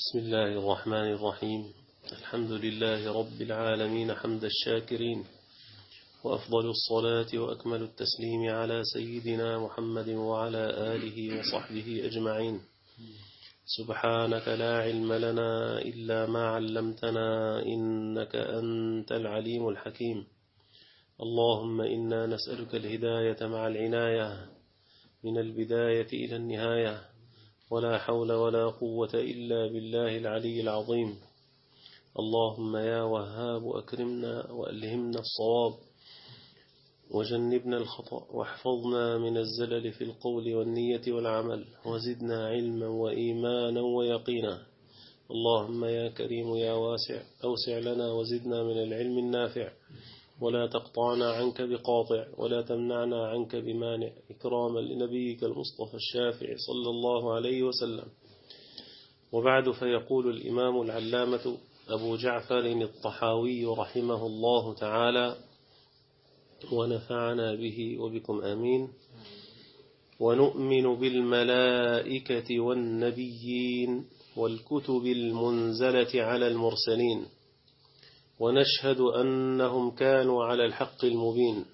بسم الله الرحمن الرحيم. الحمد لله رب العالمين حمد الشاكرين، وأفضل الصلاة وأكمل التسليم على سيدنا محمد وعلى آله وصحبه أجمعين. سبحانك لا علم لنا إلا ما علمتنا إنك أنت العليم الحكيم. اللهم إنا نسألك الهداية مع العناية من البداية إلى النهاية، ولا حول ولا قوة إلا بالله العلي العظيم. اللهم يا وهاب أكرمنا وألهمنا الصواب وجنبنا الخطأ، واحفظنا من الزلل في القول والنية والعمل، وزدنا علما وإيمانا ويقينا. اللهم يا كريم يا واسع أوسع لنا وزدنا من العلم النافع، ولا تقطعنا عنك بقاطع، ولا تمنعنا عنك بمانع، إكراما لنبيك المصطفى الشافع صلى الله عليه وسلم. وبعد، فيقول الإمام العلامة أبو جعفر الطحاوي رحمه الله تعالى ونفعنا به وبكم آمين: ونؤمن بالملائكة والنبيين والكتب المنزلة على المرسلين، ونشهد أنهم كانوا على الحق المبين،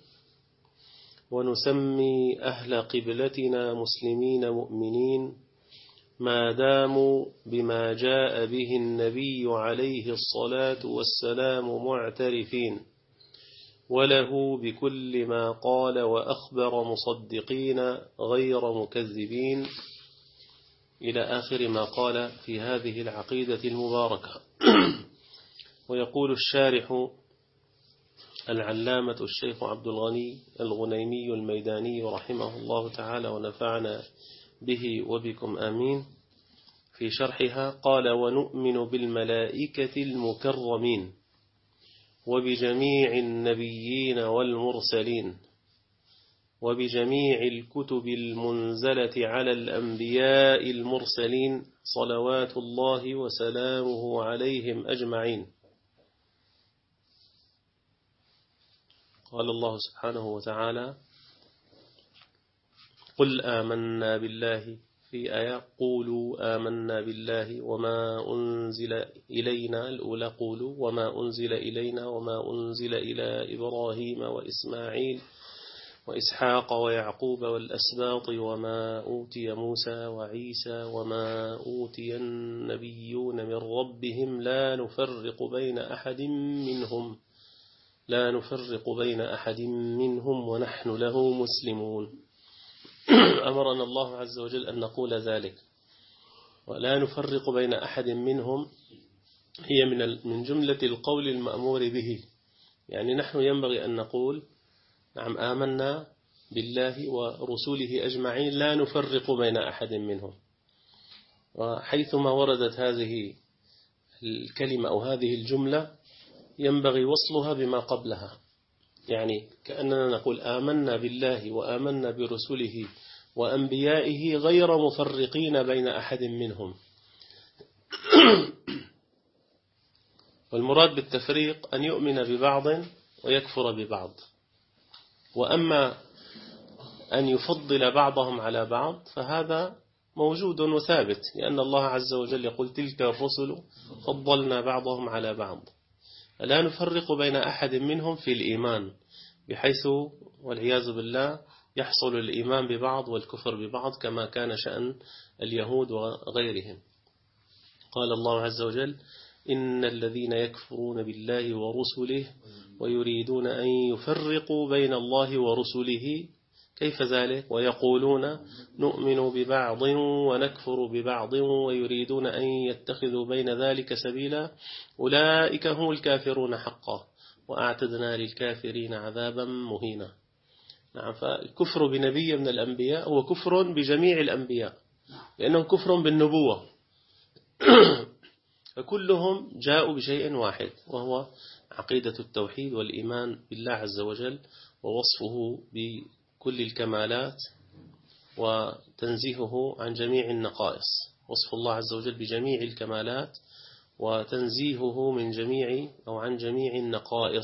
ونسمي أهل قبلتنا مسلمين مؤمنين ما داموا بما جاء به النبي عليه الصلاة والسلام معترفين، وله بكل ما قال وأخبر مصدقين غير مكذبين، إلى آخر ما قال في هذه العقيدة المباركة. ويقول الشارح العلامة الشيخ عبد الغني الغنيمي الميداني رحمه الله تعالى ونفعنا به وبكم آمين في شرحها، قال: ونؤمن بالملائكة المكرمين وبجميع النبيين والمرسلين وبجميع الكتب المنزلة على الأنبياء المرسلين صلوات الله وسلامه عليهم أجمعين. قال الله سبحانه وتعالى: قل آمنا بالله، في آية قولوا آمنا بالله وما أنزل إلينا، الأولى قولوا وما أنزل إلينا وما أنزل إلى إبراهيم وإسماعيل وإسحاق ويعقوب والأسباط وما أوتي موسى وعيسى وما أوتي النبيون من ربهم لا نفرق بين أحد منهم ونحن له مسلمون. أمرنا الله عز وجل أن نقول ذلك، ولا نفرق بين أحد منهم هي من جملة القول المأمور به. يعني نحن ينبغي أن نقول نعم آمنا بالله ورسوله أجمعين لا نفرق بين أحد منهم. وحيثما وردت هذه الكلمة أو هذه الجملة ينبغي وصلها بما قبلها، يعني كأننا نقول آمنا بالله وآمنا برسله وأنبيائه غير مفرقين بين أحد منهم. والمراد بالتفريق أن يؤمن ببعض ويكفر ببعض، وأما أن يفضل بعضهم على بعض فهذا موجود وثابت، لأن الله عز وجل يقول: تلك الرسل فضلنا بعضهم على بعض. لا نفرق بين أحد منهم في الإيمان، بحيث والعياذ بالله يحصل الإيمان ببعض والكفر ببعض، كما كان شأن اليهود وغيرهم. قال الله عز وجل: إن الذين يكفرون بالله ورسله ويريدون أن يفرقوا بين الله ورسله، كيف ذلك؟ ويقولون نؤمن ببعض ونكفر ببعض ويريدون أن يتخذوا بين ذلك سبيلا، أولئك هم الكافرون حقا وأعتدنا للكافرين عذابا مهينا. نعم، فالكفر بنبي من الأنبياء هو كفر بجميع الأنبياء، لأنهم كفر بالنبوة. فكلهم جاءوا بشيء واحد، وهو عقيدة التوحيد والإيمان بالله عز وجل، ووصفه بكل الكمالات وتنزيهه عن جميع النقائص. وصف الله عز وجل بجميع الكمالات وتنزيهه من جميع أو عن جميع النقائص.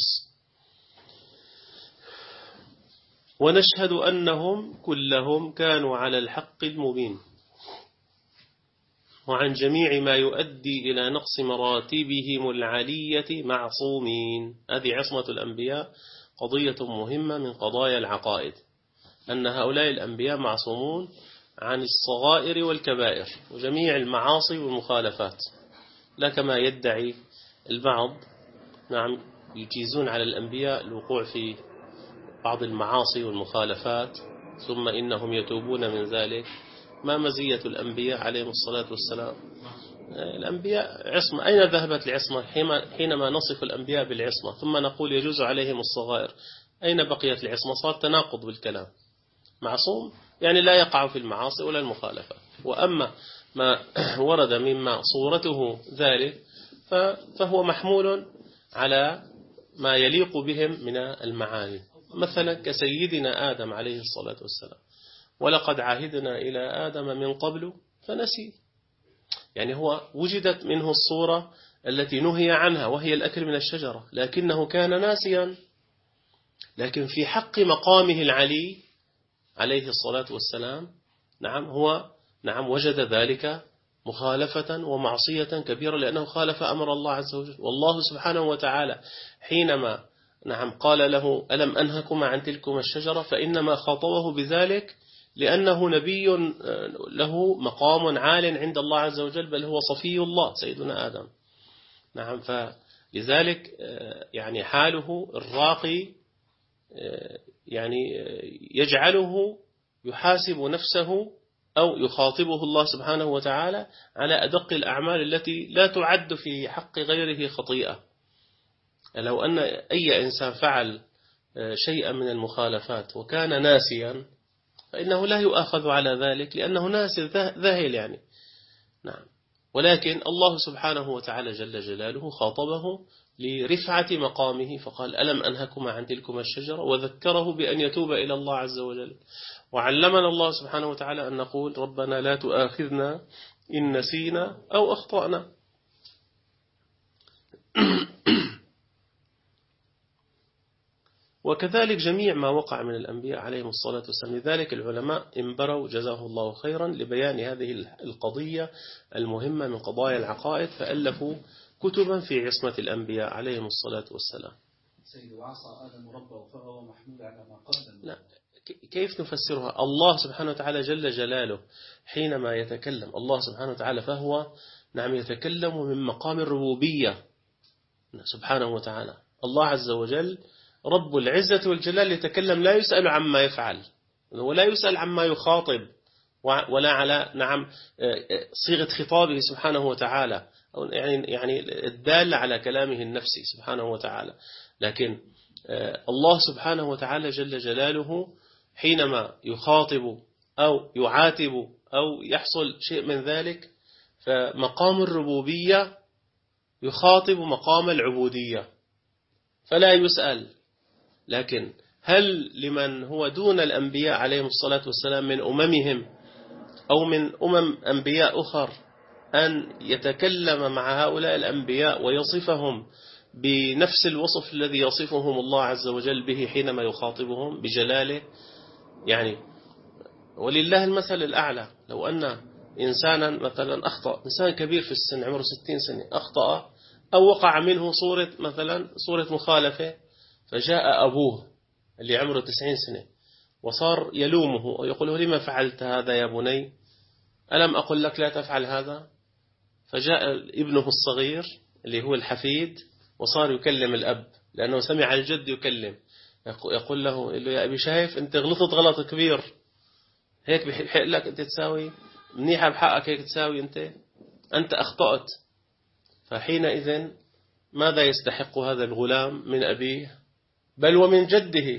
ونشهد أنهم كلهم كانوا على الحق المبين. وعن جميع ما يؤدي إلى نقص مراتبهم العلية معصومين. هذه عصمة الأنبياء قضية مهمة من قضايا العقائد، أن هؤلاء الأنبياء معصومون عن الصغائر والكبائر وجميع المعاصي والمخالفات، لا كما يدعي البعض. نعم، يجيزون على الأنبياء الوقوع في بعض المعاصي والمخالفات ثم إنهم يتوبون من ذلك. ما مزية الأنبياء عليهم الصلاة والسلام؟ الأنبياء عصمة. أين ذهبت العصمة حينما نصف الأنبياء بالعصمة ثم نقول يجوز عليهم الصغائر؟ أين بقيت العصمة؟ صار تناقض بالكلام. معصوم يعني لا يقع في المعاصي ولا المخالفة. وأما ما ورد مما صورته ذلك فهو محمول على ما يليق بهم من المعاني، مثلا كسيدنا آدم عليه الصلاة والسلام: ولقد عهدنا إلى آدم من قبل فنسي. يعني هو وجدت منه الصورة التي نهي عنها وهي الأكل من الشجرة، لكنه كان ناسيا. لكن في حق مقامه العلي عليه الصلاة والسلام هو وجد ذلك مخالفة ومعصية كبيرة، لأنه خالف أمر الله عز وجل. والله سبحانه وتعالى حينما قال له: ألم أنهكما عن تلكما الشجرة، فإنما خاطبه بذلك لأنه نبي له مقام عال عند الله عز وجل، بل هو صفي الله سيدنا آدم. فلذلك يعني حاله الراقي يعني يجعله يحاسب نفسه أو يخاطبه الله سبحانه وتعالى على أدق الأعمال التي لا تعد في حق غيره خطيئة. لو أن أي إنسان فعل شيئا من المخالفات وكان ناسيا فإنه لا يؤاخذ على ذلك، لأنه ناسي ذاهل يعني. ولكن الله سبحانه وتعالى جل جلاله خاطبه لرفعة مقامه فقال: ألم أنهكما عن تلكما الشجرة، وذكره بأن يتوب إلى الله عز وجل. وعلمنا الله سبحانه وتعالى أن نقول: ربنا لا تؤاخذنا إن نسينا أو أخطأنا. وكذلك جميع ما وقع من الأنبياء عليهم الصلاة والسلام. لذلك العلماء انبروا جزاه الله خيرا لبيان هذه القضية المهمة من قضايا العقائد، فألفوا كتبا في عصمة الأنبياء عليهم الصلاة والسلام. سيد وعصى آدم ربه فهو محمول على ما قدم. لا، كيف نفسرها؟ الله سبحانه وتعالى جل جلاله حينما يتكلم الله سبحانه وتعالى فهو يتكلم من مقام الربوبية سبحانه وتعالى. الله عز وجل رب العزة والجلال يتكلم، لا يسأل عما يفعل ولا يسأل عما يخاطب ولا على صيغة خطابه سبحانه وتعالى، يعني الدال على كلامه النفسي سبحانه وتعالى. لكن الله سبحانه وتعالى جل جلاله حينما يخاطب أو يعاتب أو يحصل شيء من ذلك، فمقام الربوبية يخاطب مقام العبودية فلا يسأل. لكن هل لمن هو دون الأنبياء عليهم الصلاة والسلام من أممهم أو من أنبياء أخر أن يتكلم مع هؤلاء الأنبياء ويصفهم بنفس الوصف الذي يصفهم الله عز وجل به حينما يخاطبهم بجلاله؟ يعني ولله المثل الأعلى. لو أن إنسانا مثلا أخطأ، إنسان كبير في السن عمره 60 سنة أخطأ أو وقع منه صورة مخالفة، فجاء أبوه اللي عمره 90 سنة وصار يلومه ويقول له: لما فعلت هذا يا بني؟ ألم أقل لك لا تفعل هذا؟ فجاء ابنه الصغير اللي هو الحفيد وصار يكلم الأب لأنه سمع الجد يكلم، يقول له: يا أبي شايف أنت غلطت غلط كبير، هيك بحق لك أنت تساوي منيحة بحقك هيك تساوي أنت أخطأت. فحينئذ ماذا يستحق هذا الغلام من أبيه بل ومن جده؟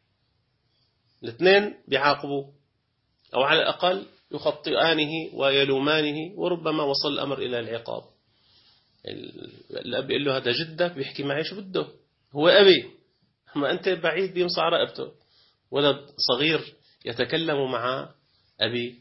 الاثنين بيعاقبوا أو على الأقل يخطئانه ويلومانه، وربما وصل الأمر إلى العقاب. الأب يقول له: هذا جدك بيحكي معي شو بده، هو أبي، أما أنت بعيد بيمصع رقبته. ولد صغير يتكلم مع أبي،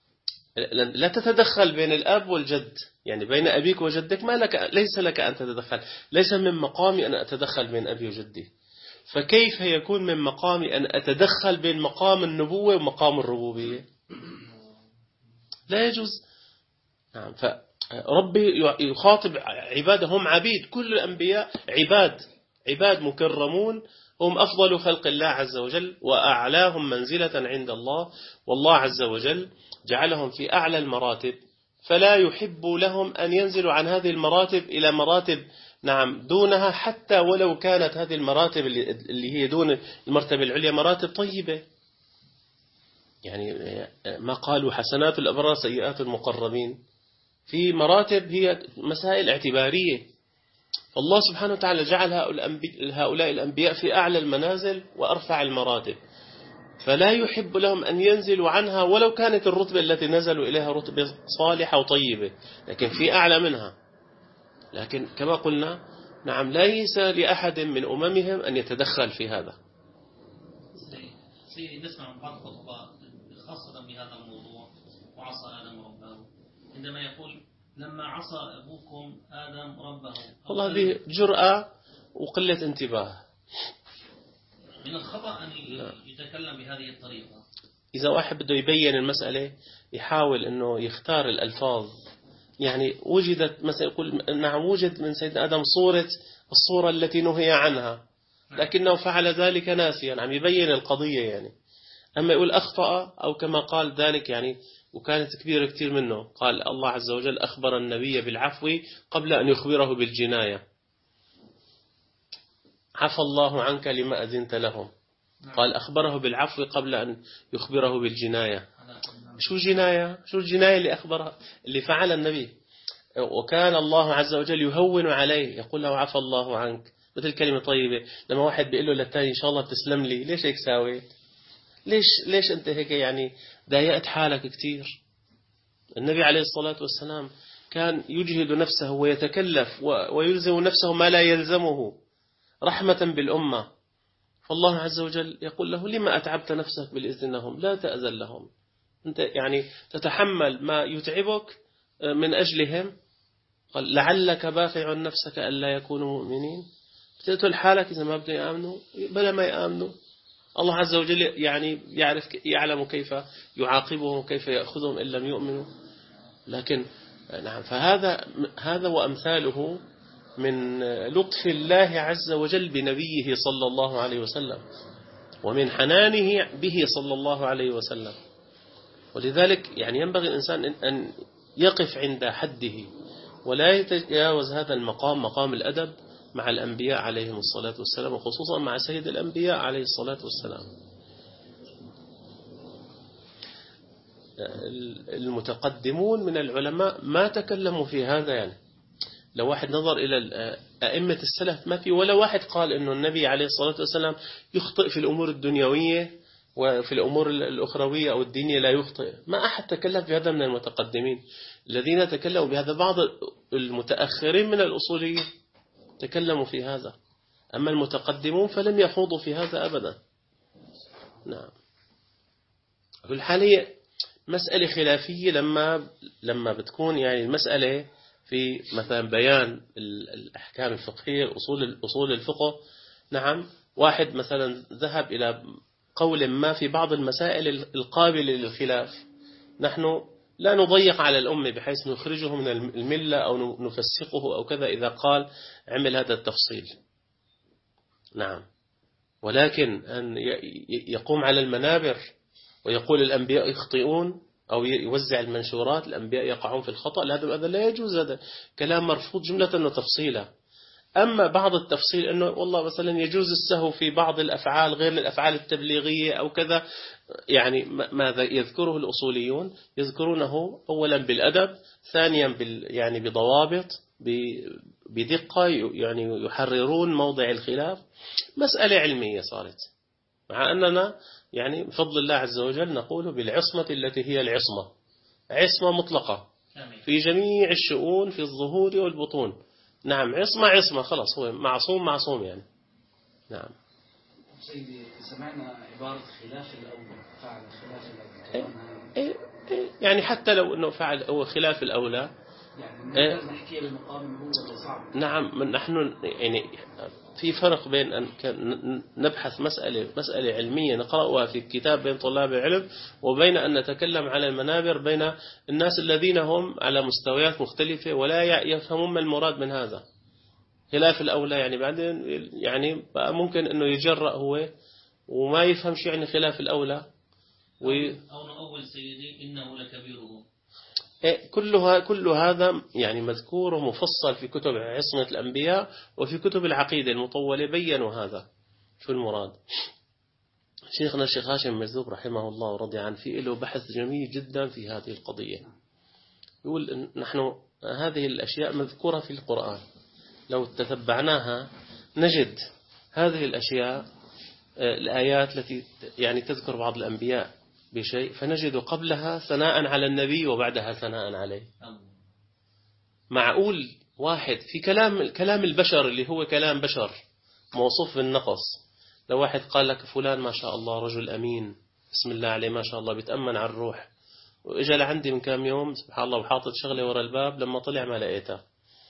لا تتدخل بين الأب والجد، يعني بين أبيك وجدك ليس لك أن تتدخل، ليس من مقامي أن أتدخل بين أبي وجدي. فكيف يكون من مقامي أن أتدخل بين مقام النبوة ومقام الربوبية؟ لا يجوز. نعم. فربي يخاطب عباده، هم عبيد، كل الأنبياء عباد مكرمون، هم أفضل خلق الله عز وجل وأعلاهم منزلة عند الله، والله عز وجل جعلهم في أعلى المراتب، فلا يحب لهم أن ينزلوا عن هذه المراتب إلى مراتب نعم دونها، حتى ولو كانت هذه المراتب اللي هي دون المرتبة العليا مراتب طيبة. يعني ما قالوا حسنات الأبرار سيئات المقربين، في مراتب هي مسائل اعتبارية. الله سبحانه وتعالى جعل هؤلاء الأنبياء في أعلى المنازل وأرفع المراتب، فلا يحب لهم أن ينزلوا عنها ولو كانت الرتبة التي نزلوا إليها رتبة صالحة وطيبة، لكن في أعلى منها. لكن كما قلنا نعم ليس لأحد من أممهم أن يتدخل في هذا. سيدي نسمع من بعض الخطباء خاصة بهذا الموضوع وعصى آدم ربه، عندما يقول لما عصى أبوكم آدم ربه، والله هذه جرأة وقلة انتباه. من الخطأ أن يتكلم بهذه الطريقة. إذا واحد بده يبين المسألة يحاول أنه يختار الألفاظ. يعني وجدت مثلا يقول نعم وجد من سيدنا آدم الصورة التي نهي عنها، لكنه فعل ذلك ناسيا، عم يبين القضية يعني. أما يقول أخطأ أو كما قال ذلك يعني، وكانت كبيرة كثير منه، قال الله عز وجل أخبر النبي بالعفو قبل أن يخبره بالجناية. عفى الله عنك لما أذنت لهم، قال أخبره بالعفو قبل أن يخبره بالجناية. شو الجناية اللي أخبرها اللي فعل النبي؟ وكان الله عز وجل يهون عليه، يقول له عفى الله عنك، مثل كلمة طيبة. لما واحد بيقول له للتاني إن شاء الله بتسلم لي، ليش هيك ساوي؟ ليش أنت هيك يعني ضايقت حالك كتير؟ النبي عليه الصلاة والسلام كان يجهد نفسه ويتكلف ويلزم نفسه ما لا يلزمه رحمة بالأمة، فالله عز وجل يقول له لما أتعبت نفسك بالإذن لهم، لا تأذن لهم، أنت يعني تتحمل ما يتعبك من أجلهم. قال لعلك باخع نفسك ألا يكونوا مؤمنين، بتقتل حالك إذا ما بدهم يآمنوا، بلا ما يآمنوا. الله عز وجل يعني يعلم كيف يعاقبهم وكيف يأخذهم إن لم يؤمنوا. لكن نعم، هذا وأمثاله من لطف الله عز وجل بنبيه صلى الله عليه وسلم، ومن حنانه به صلى الله عليه وسلم. ولذلك يعني ينبغي الإنسان أن يقف عند حده ولا يتجاوز هذا المقام، مقام الأدب مع الأنبياء عليهم الصلاة والسلام، وخصوصا مع سيد الأنبياء عليه الصلاة والسلام. المتقدمون من العلماء ما تكلموا في هذا. يعني لو واحد نظر إلى أئمة السلف ما في ولا واحد قال إنه النبي عليه الصلاة والسلام يخطئ في الأمور الدنيوية وفي الأمور الأخروية أو الدينية لا يخطئ. ما أحد تكلم في هذا من المتقدمين. الذين تكلموا بهذا بعض المتأخرين من الأصوليين تكلموا في هذا، أما المتقدمون فلم يخوضوا في هذا أبدا. نعم. في الحالية مسألة خلافية لما بتكون يعني المسألة في مثلا بيان الأحكام الفقهية أصول الفقه. نعم، واحد مثلا ذهب إلى قول ما في بعض المسائل القابلة للخلاف، نحن لا نضيق على الأمة بحيث نخرجه من الملة أو نفسقه أو كذا إذا قال عمل هذا التفصيل. نعم، ولكن أن يقوم على المنابر ويقول الأنبياء يخطئون أو يوزع المنشورات الأنبياء يقعون في الخطأ، هذا لا يجوز، هذا كلام مرفوض جملة وتفصيلا. أما بعض التفصيل أنه والله مثلا يجوز السهو في بعض الأفعال غير الأفعال التبليغية أو كذا، يعني ماذا يذكره الأصوليون؟ يذكرونه أولا بالأدب، ثانيا يعني بضوابط، بدقة، يعني يحررون موضع الخلاف. مسألة علمية صارت، مع أننا يعني بفضل الله عز وجل نقول بالعصمة التي هي العصمة، عصمة مطلقة في جميع الشؤون في الظهور والبطون. نعم، عصمة خلاص، هو معصوم يعني. نعم. سيدي سمعنا عبارة خلاف الأولى، فعل خلاف الأولى. يعني حتى لو أنه فعل هو خلاف الأولى، يعني نحكي بالمقام هو اللي صعب. نعم، نحن يعني في فرق بين أن نبحث مسألة علمية نقرأها في كتاب بين طلاب العلم، وبين أن نتكلم على المنابر بين الناس الذين هم على مستويات مختلفة ولا يفهمون ما المراد من هذا. خلاف الأولى يعني بعدين يعني ممكن أنه يجرأ هو وما يفهم شيء يعني خلاف الأولى أو نؤول سيدي إنه لكبيره. كل هذا يعني مذكور ومفصل في كتب عصمة الأنبياء وفي كتب العقيدة المطولة بيّنوا هذا شو المراد. شيخنا الشيخ هاشم مرزوق رحمه الله ورضي عنه في له بحث جميل جدا في هذه القضية. يقول نحن هذه الأشياء مذكورة في القرآن، لو تتبعناها نجد هذه الأشياء الآيات التي يعني تذكر بعض الأنبياء بشيء فنجد قبلها ثناء على النبي وبعدها ثناء عليه. معقول واحد في كلام البشر اللي هو كلام بشر موصوف بالنقص، لو واحد قال لك فلان ما شاء الله رجل أمين بسم الله عليه ما شاء الله بيتأمن على الروح، وإجا لعندي من كام يوم سبحان الله وحاطط شغلة ورا الباب لما طلع ما لقيتها،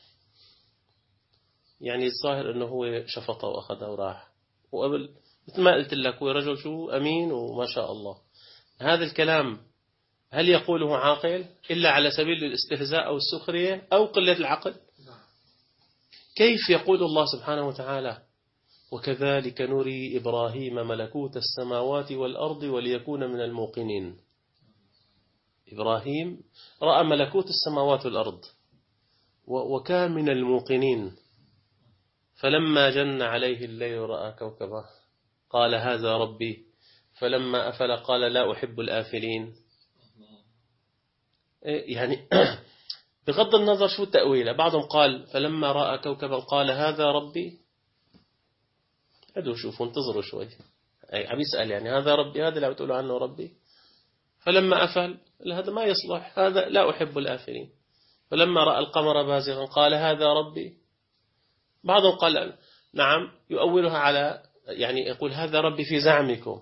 يعني الظاهر أنه هو شفطه وأخذها وراح، وقبل مثل ما قلت لك هو رجل شو أمين وما شاء الله. هذا الكلام هل يقوله عاقل إلا على سبيل الاستهزاء أو السخرية أو قلة العقل؟ كيف يقول الله سبحانه وتعالى وكذلك نري إبراهيم ملكوت السماوات والأرض وليكون من الموقنين. إبراهيم رأى ملكوت السماوات والأرض وكان من الموقنين، فلما جن عليه الليل رأى كوكبا قال هذا ربي فلما أفل قال لا أحب الآفلين. يعني بغض النظر شو التأويل، بعضهم قال فلما رأى كوكبا قال هذا ربي، عدوا شوفوا انتظروا شوي، عم يسأل يعني هذا ربي، هذا اللي بتقولوا عنه ربي. فلما أفل هذا ما يصلح، هذا لا أحب الآفلين. فلما رأى القمر بازغا قال هذا ربي. بعضهم قال نعم يؤولها على يعني يقول هذا ربي في زعمكم.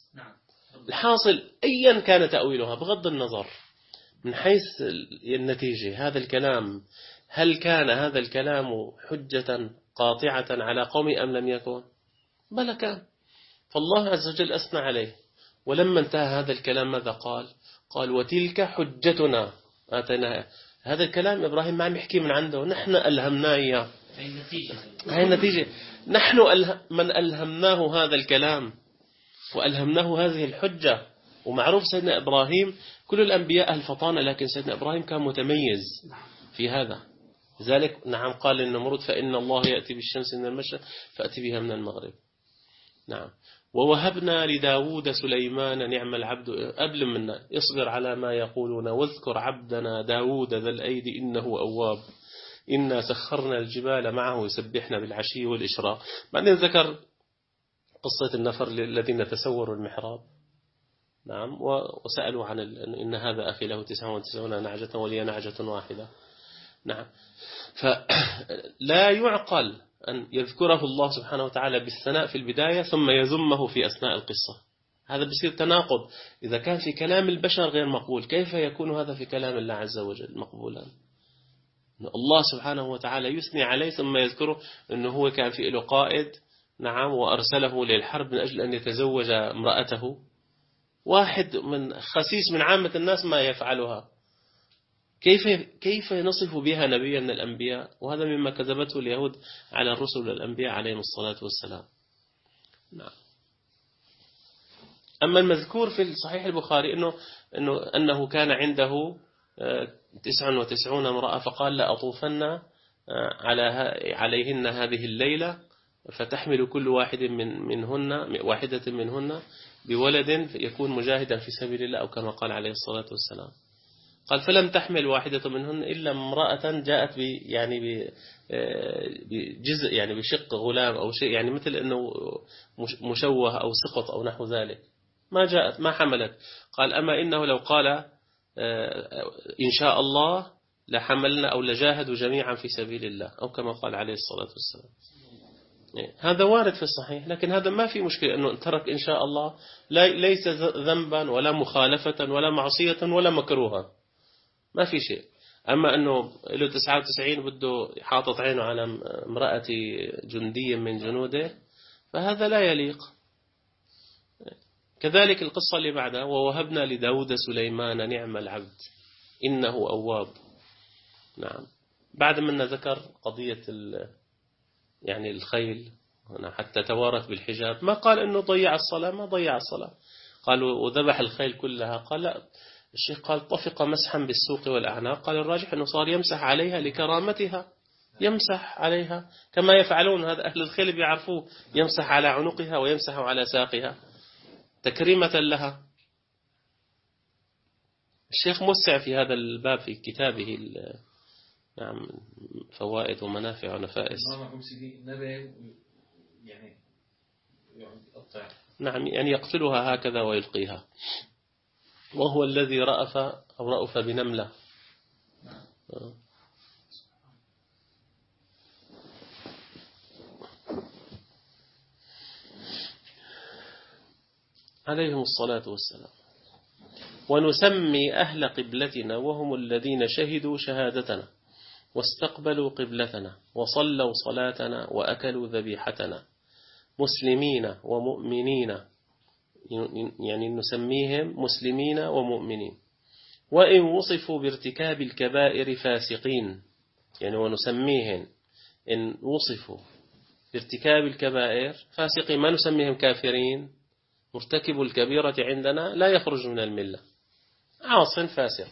الحاصل أيا كان تأويلها بغض النظر من حيث النتيجة، هذا الكلام هل كان هذا الكلام حجة قاطعة على قوم أم لم يكن؟ بلى كان، فالله عز وجل أثنى عليه. ولما انتهى هذا الكلام ماذا قال؟ قال وتلك حجتنا آتيناها. هذا الكلام إبراهيم ما عم يحكي من عنده، نحن ألهمناه إياه. هاي النتيجة، نحن من ألهمناه هذا الكلام وألهمناه هذه الحجة. ومعروف سيدنا إبراهيم كل الأنبياء أهل فطانة، لكن سيدنا إبراهيم كان متميز في هذا. لذلك نعم قال للنمرود فإن الله يأتي بالشمس من المشرق فأتي بها من المغرب. نعم. ووهبنا لداود سليمان نعم العبد، قبل منا اصبر على ما يقولون واذكر عبدنا داود ذا الأيد إنه أواب إنا سخرنا الجبال معه يسبحنا بالعشي والإشراق. بعدين ذكر قصة النفر الذين تسوروا المحراب. نعم. وسألوا عن إن هذا أخي له 99 نعجة ولي نعجة واحدة. نعم. فلا يعقل أن يذكره الله سبحانه وتعالى بالثناء في البداية ثم يذمه في أثناء القصة. هذا بيصير تناقض. إذا كان في كلام البشر غير مقبول كيف يكون هذا في كلام الله عز وجل مقبولا؟ الله سبحانه وتعالى يثني عليه ثم يذكره أنه هو كان في له قائد. نعم. وأرسله للحرب من أجل أن يتزوج امرأته. واحد من خسيس من عامة الناس ما يفعلها. كيف نصف بها نبيا من الأنبياء؟ وهذا مما كذبته اليهود على الرسل والأنبياء عليهم الصلاة والسلام. نعم. أما المذكور في صحيح البخاري أنه كان عنده 99 امرأة فقال لا أطوفن عليهن هذه الليلة فتحمل كل واحدة منهن بولد يكون مجاهدا في سبيل الله أو كما قال عليه الصلاة والسلام. قال فلم تحمل واحدة منهن إلا امرأة جاءت بجزء يعني بشق غلام أو شيء يعني مثل أنه مشوه أو سقط أو نحو ذلك، ما جاءت ما حملت. قال أما إنه لو قال إن شاء الله لحملنا أو لجاهدوا جميعا في سبيل الله أو كما قال عليه الصلاة والسلام. هذا وارد في الصحيح، لكن هذا ما في مشكلة أنه ترك إن شاء الله ليس ذنبا ولا مخالفة ولا معصية ولا مكروها، ما في شيء. أما أنه له 99 بده حاطط عينه على امرأة جندي من جنوده فهذا لا يليق. كذلك القصة اللي بعدها: ووهبنا لداود سليمان نعم العبد إنه أواب. نعم، بعد منا ذكر قضية يعني الخيل حتى توارت بالحجاب، ما قال إنه ضيع الصلاة، ما ضيع الصلاة. قالوا وذبح الخيل كلها، قال لا. الشيخ قال طفق مسحا بالسوق والأعناق، قال الراجح أنه صار يمسح عليها لكرامتها، يمسح عليها كما يفعلون هذا أهل الخيل بيعرفوه، يمسح على عنقها ويمسح على ساقها تكريمة لها. الشيخ موسع في هذا الباب في كتابه نعم فوائد ومنافع ونفائس. نعم، يعني يقتلها هكذا ويلقيها، وهو الذي رأف بنملة. عليهم الصلاة والسلام. ونسمي أهل قبلتنا وهم الذين شهدوا شهادتنا واستقبلوا قبلتنا وصلوا صلاتنا وأكلوا ذبيحتنا مسلمين ومؤمنين، يعني نسميهم مسلمين ومؤمنين، وإن وصفوا بارتكاب الكبائر فاسقين، يعني ونسميهم إن وصفوا بارتكاب الكبائر فاسقين، ما نسميهم كافرين. مرتكب الكبيرة عندنا لا يخرج من الملة، عاص فاسق.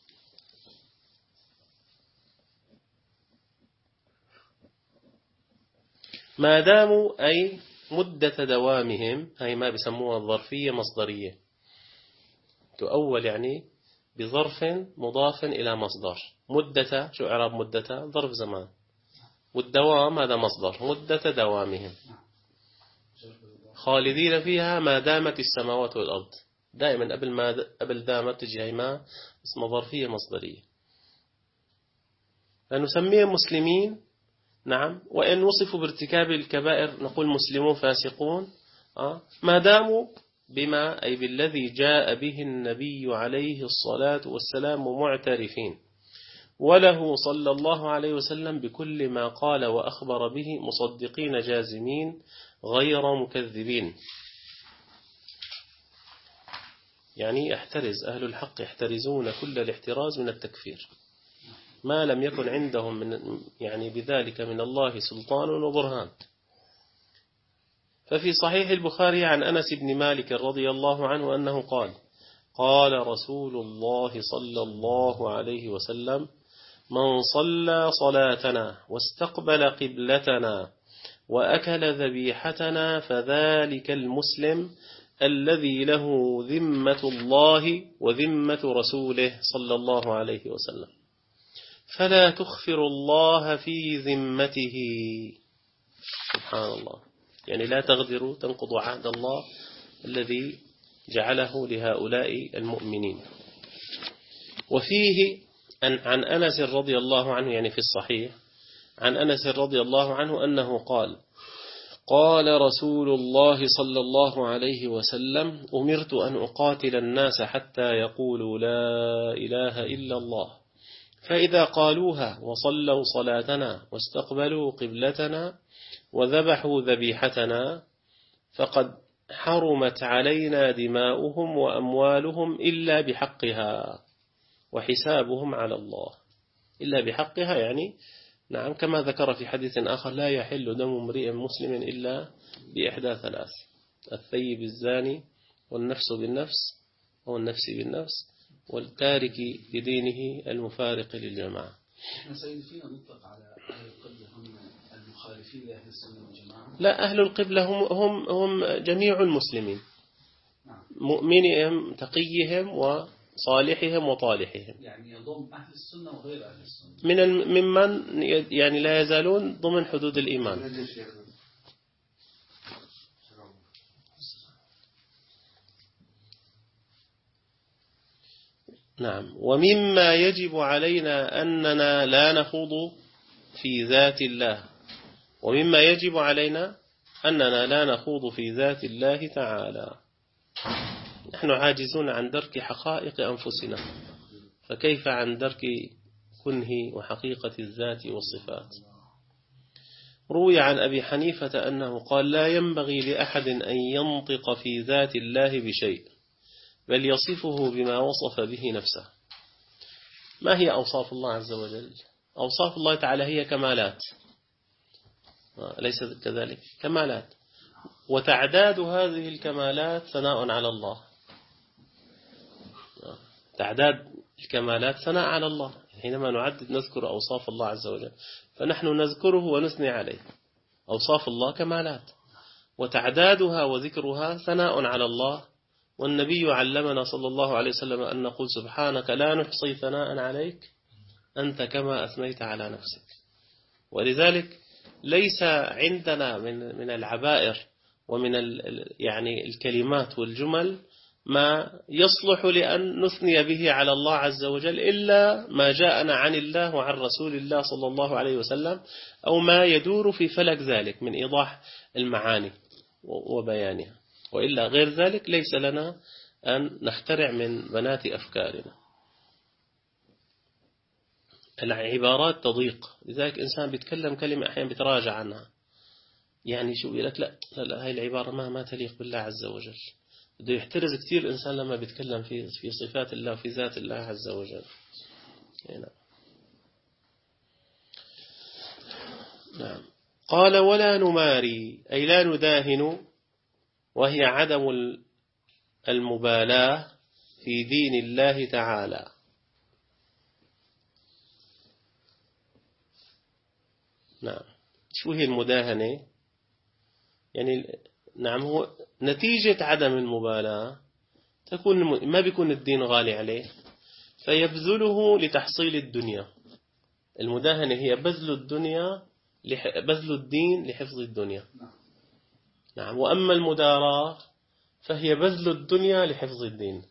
ما داموا أي مدة دوامهم، هي ما بيسموها الظرفية مصدرية، تؤول يعني بظرف مضاف إلى مصدر. مدة شو إعراب مدة؟ ظرف زمان، والدوام هذا مصدر، مدة دوامهم خالدين فيها ما دامت السماوات والأرض. دائما قبل دامت تجي ما اسمها ظرفية مصدرية. فنسميهم مسلمين، نعم، وإن وصفوا بارتكاب الكبائر نقول مسلمون فاسقون، ما داموا بما أي بالذي جاء به النبي عليه الصلاة والسلام معترفين، وله صلى الله عليه وسلم بكل ما قال وأخبر به مصدقين جازمين غير مكذبين. يعني يحترز أهل الحق، يحترزون كل الاحتراز من التكفير ما لم يكن عندهم من يعني بذلك من الله سلطان وبرهان. ففي صحيح البخاري عن أنس بن مالك رضي الله عنه أنه قال: قال رسول الله صلى الله عليه وسلم: من صلى صلاتنا واستقبل قبلتنا وأكل ذبيحتنا فذلك المسلم الذي له ذمة الله وذمة رسوله صلى الله عليه وسلم، فلا تخفر الله في ذمته. سبحان الله، يعني لا تغدروا تنقضوا عهد الله الذي جعله لهؤلاء المؤمنين. وفيه عن أنس رضي الله عنه، يعني في الصحيح عن أنس رضي الله عنه أنه قال: قال رسول الله صلى الله عليه وسلم: أمرت أن أقاتل الناس حتى يقولوا لا إله إلا الله، فإذا قالوها وصلوا صلاتنا واستقبلوا قبلتنا وذبحوا ذبيحتنا فقد حرمت علينا دماؤهم وأموالهم إلا بحقها وحسابهم على الله. إلا بحقها يعني نعم كما ذكر في حديث آخر: لا يحل دم امرئ مسلم إلا بإحدى ثلاث: الثيب الزاني، والنفس بالنفس أو النفس بالنفس، والتارك لدينه المفارق للجماعة. احنا سيد فينا نطلق على أهل القبلة هم المخالفين لأهل السنة والجماعة؟ لا، أهل القبلة هم جميع المسلمين، مؤمنهم تقيهم وصالحهم وطالحهم، يعني يضم أهل السنة وغير أهل السنة ممن يعني لا يزالون ضمن حدود الإيمان. نعم. ومما يجب علينا أننا لا نخوض في ذات الله، ومما يجب علينا أننا لا نخوض في ذات الله تعالى. نحن عاجزون عن درك حقائق أنفسنا، فكيف عن درك الكنه وحقيقة الذات والصفات. روي عن أبي حنيفة أنه قال: لا ينبغي لأحد أن ينطق في ذات الله بشيء، بل يصفه بما وصف به نفسه. ما هي أوصاف الله عز وجل؟ أوصاف الله تعالى هي كمالات، ليس كذلك؟ كمالات، وتعداد هذه الكمالات ثناء على الله. تعداد الكمالات ثناء على الله. حينما نعدد نذكر أوصاف الله عز وجل فنحن نذكره ونثني عليه. أوصاف الله كمالات، وتعدادها وذكرها ثناء على الله. والنبي علمنا صلى الله عليه وسلم أن نقول: سبحانك لا نحصي ثناء عليك أنت كما أثنيت على نفسك. ولذلك ليس عندنا من العبائر ومن يعني الكلمات والجمل ما يصلح لأن نثني به على الله عز وجل إلا ما جاءنا عن الله وعن رسول الله صلى الله عليه وسلم، أو ما يدور في فلك ذلك من إيضاح المعاني وبيانها. وإلا غير ذلك ليس لنا أن نخترع من بنات أفكارنا. العبارات تضيق، لذلك إنسان بيتكلم كلمة أحيانا بيتراجع عنها، يعني شو يقول لك: لا هاي العبارة ما تليق بالله عز وجل. بده يحترز كثير الإنسان لما بيتكلم في صفات الله وفي ذات الله عز وجل. نعم. قال: ولا نماري، أي لا نداهن، وهي عدم المبالاة في دين الله تعالى. نعم. شو هي المداهنة؟ يعني نعم، هو نتيجة عدم المبالاة تكون ما بيكون الدين غالي عليه فيبذله لتحصيل الدنيا. المداهنة هي بذل الدين لحفظ الدنيا. نعم. وأما المداراة فهي بذل الدنيا لحفظ الدين.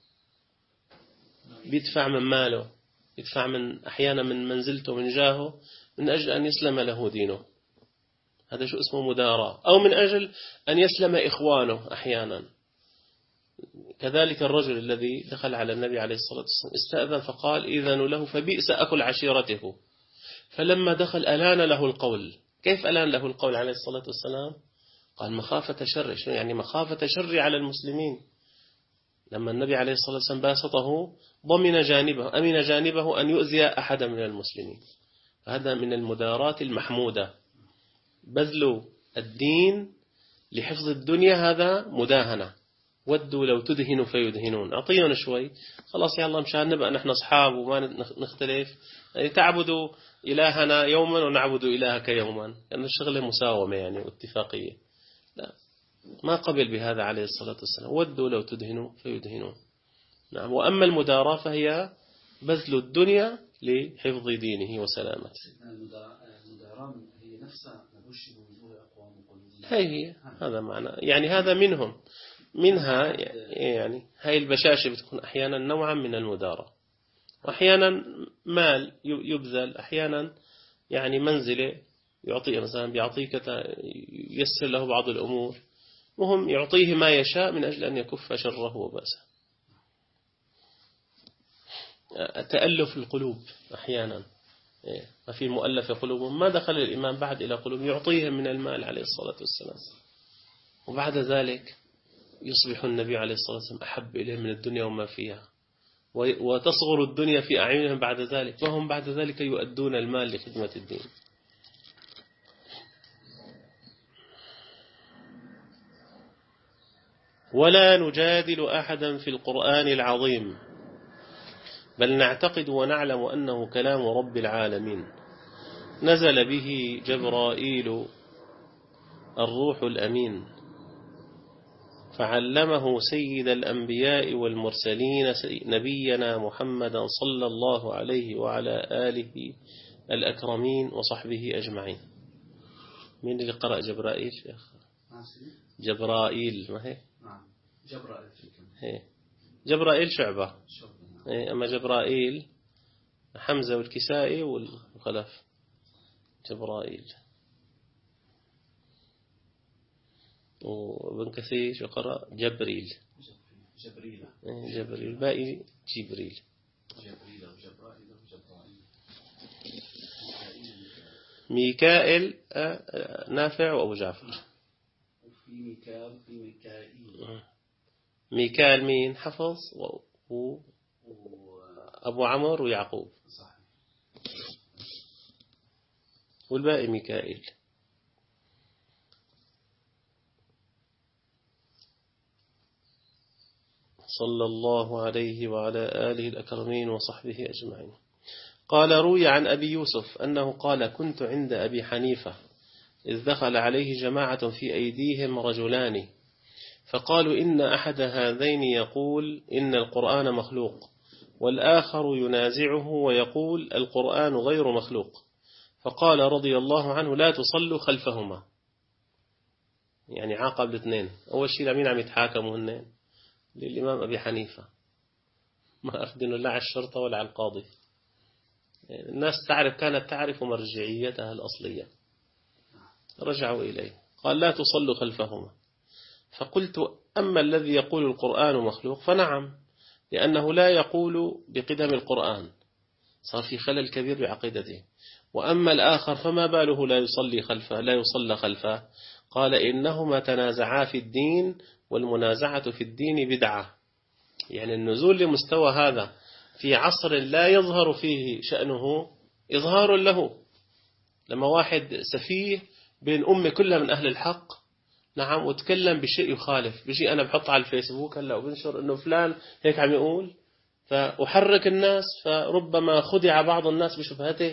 بيدفع من ماله، يدفع أحيانا من منزلته من جاهه من أجل أن يسلم له دينه. هذا شو اسمه مداراة. أو من أجل أن يسلم إخوانه أحيانا. كذلك الرجل الذي دخل على النبي عليه الصلاة والسلام استأذن فقال: إذن له، فبئس أكل عشيرته. فلما دخل ألان له القول. كيف ألان له القول عليه الصلاة والسلام؟ قال: مخافة شر. شو يعني مخافة شر على المسلمين؟ لما النبي عليه الصلاة والسلام باسطه أمن جانبه أن يؤذي أحدا من المسلمين. هذا من المدارات المحمودة. بذل الدين لحفظ الدنيا هذا مداهنة. ودوا لو تدهنوا فيدهنون. أعطينا شوي، خلاص يلا مشان نبقى نحن أصحاب وما نختلف. يعني تعبدوا إلهنا يوما ونعبد إلهك يوما، لأن الشغلة مساومة يعني واتفاقية. لا، ما قبل بهذا عليه الصلاة والسلام. ودوا لو تدهنوا فيدهنون. نعم. وأما المداراة فهي بذل الدنيا لحفظ دينه وسلامته. المداراة هي نفسها نبش بوجوه أقوام وقلوب. هي هذا معنى، يعني هذا منها يعني هاي البشاشة بتكون أحيانا نوعا من المداراة، وأحيانا مال يبذل، أحيانا يعني منزلة يعطيه، مثلا بيعطيك ييسر له بعض الأمور، وهم يعطيه ما يشاء من أجل أن يكف شره وبأسه. تألف القلوب أحيانا، ما في مؤلف قلوبهم، ما دخل الإمام بعد إلى قلوب يعطيهم من المال عليه الصلاة والسلام، وبعد ذلك يصبح النبي عليه الصلاة والسلام أحب إليهم من الدنيا وما فيها، وتصغر الدنيا في أعينهم بعد ذلك، وهم بعد ذلك يؤدون المال لخدمة الدين. ولا نجادل أحدا في القرآن العظيم، بل نعتقد ونعلم أنه كلام رب العالمين، نزل به جبرائيل الروح الأمين، فعلمه سيد الأنبياء والمرسلين نبينا محمدا صلى الله عليه وعلى آله الأكرمين وصحبه أجمعين. مين اللي قرأ جبرائيل يا أخي؟ جبرائيل، ما هي؟ نعم جبرائيل. جبرائيل شعبة، أما جبرائيل حمزة والكسائي والخلف. جبرائيل. وابن كثير شو قرأ؟ جبريل. جبريل باقي جبريل. جبريل وجبرائيل وجبرائيل. ميكائيل نافع وأبو جعفر. وفي ميكال في ميكائيل. ميكائيل مين حفظ أبو عمرو ويعقوب. صحيح. والباقي ميكائيل. صلى الله عليه وعلى آله الأكرمين وصحبه أجمعين. قال روي عن أبي يوسف أنه قال كنت عند أبي حنيفة إذ دخل عليه جماعة في أيديهم رجلان فقالوا إن أحد هذين يقول إن القرآن مخلوق والآخر ينازعه ويقول القرآن غير مخلوق فقال رضي الله عنه لا تصلوا خلفهما. يعني عاقب الاثنين. أول شيء لمين عم يتحاكموا هنين؟ للإمام أبي حنيفة، ما أخذنه لا على الشرطة ولا على القاضي. يعني الناس كانت تعرف مرجعيتها الأصلية. رجعوا إليه قال لا تصلوا خلفهما. فقلت أما الذي يقول القرآن مخلوق فنعم لأنه لا يقول بقدم القرآن، صار في خلل كبير بعقيدته. وأما الآخر فما باله لا يصلى خلفه. قال إنهما تنازعا في الدين والمنازعة في الدين بدعة. يعني النزول لمستوى هذا في عصر لا يظهر فيه شأنه إظهار له. لما واحد سفيه بين أمة كلها من أهل الحق نعم وتكلم بشيء يخالف بشيء أنا بحط على الفيسبوك هلا وبنشر إنه فلان هيك عم يقول فأحرك الناس فربما خدع بعض الناس بشبهته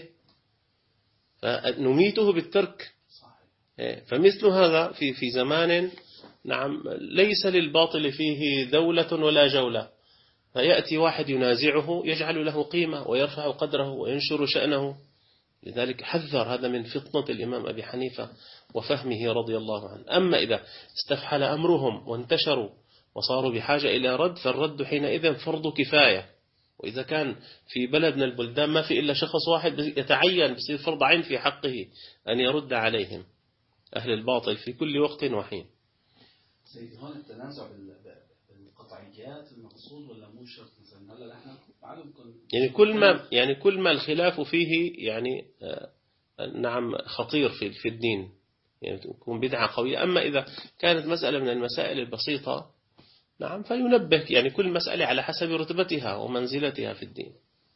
فنميته بالترك. فمثل هذا في زمان نعم ليس للباطل فيه دولة ولا جولة، فيأتي واحد ينازعه يجعل له قيمة ويرفع قدره وينشر شأنه. لذلك حذر هذا من فطنة الإمام أبي حنيفة وفهمه رضي الله عنه. أما إذا استفحل أمرهم وانتشروا وصاروا بحاجة إلى رد فالرد حينئذ فرض كفاية. وإذا كان في بلد من البلدان ما في إلا شخص واحد يتعين بصير فرض عين في حقه أن يرد عليهم أهل الباطل في كل وقت وحين. سيدي هون التنازع بالقطعيات المقصود ولا مو شرط مثلا هلا نحن يعني كل ما الخلاف فيه يعني نعم خطير في الدين يعني تكون بدعة قوية. أما إذا كانت مسألة من المسائل البسيطة نعم فينبه يعني كل مسألة على حسب رتبتها ومنزلتها في الدين.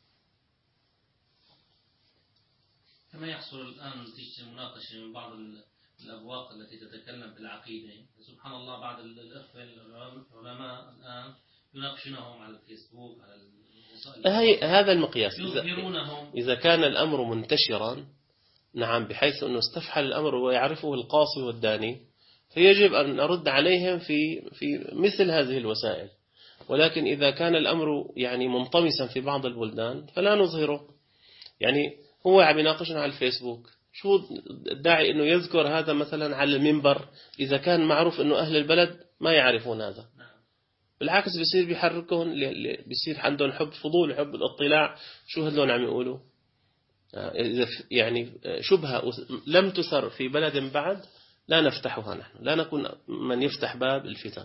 كما يحصل الآن نتيجة المناقشة من بعض الأبواق التي تتكلم في العقيدة. سبحان الله بعض الأخوة العلماء الآن يناقشونهم على الفيسبوك على هذا المقياس. إذا كان الأمر منتشرا نعم بحيث أنه استفحل الأمر ويعرفه القاصي والداني فيجب أن نرد عليهم في مثل هذه الوسائل. ولكن إذا كان الأمر يعني منطمسا في بعض البلدان فلا نظهره. يعني هو عم يناقشنا على الفيسبوك شو الداعي أنه يذكر هذا مثلا على المنبر إذا كان معروف أنه أهل البلد ما يعرفون هذا. بالعكس بيصير بيحركهم بيصير عندهم حب فضول حب الاطلاع شو هذول عم يقولوا. إذا يعني شبهة لم تثر في بلد بعد لا نفتحها نحن لا نكون من يفتح باب الفتن.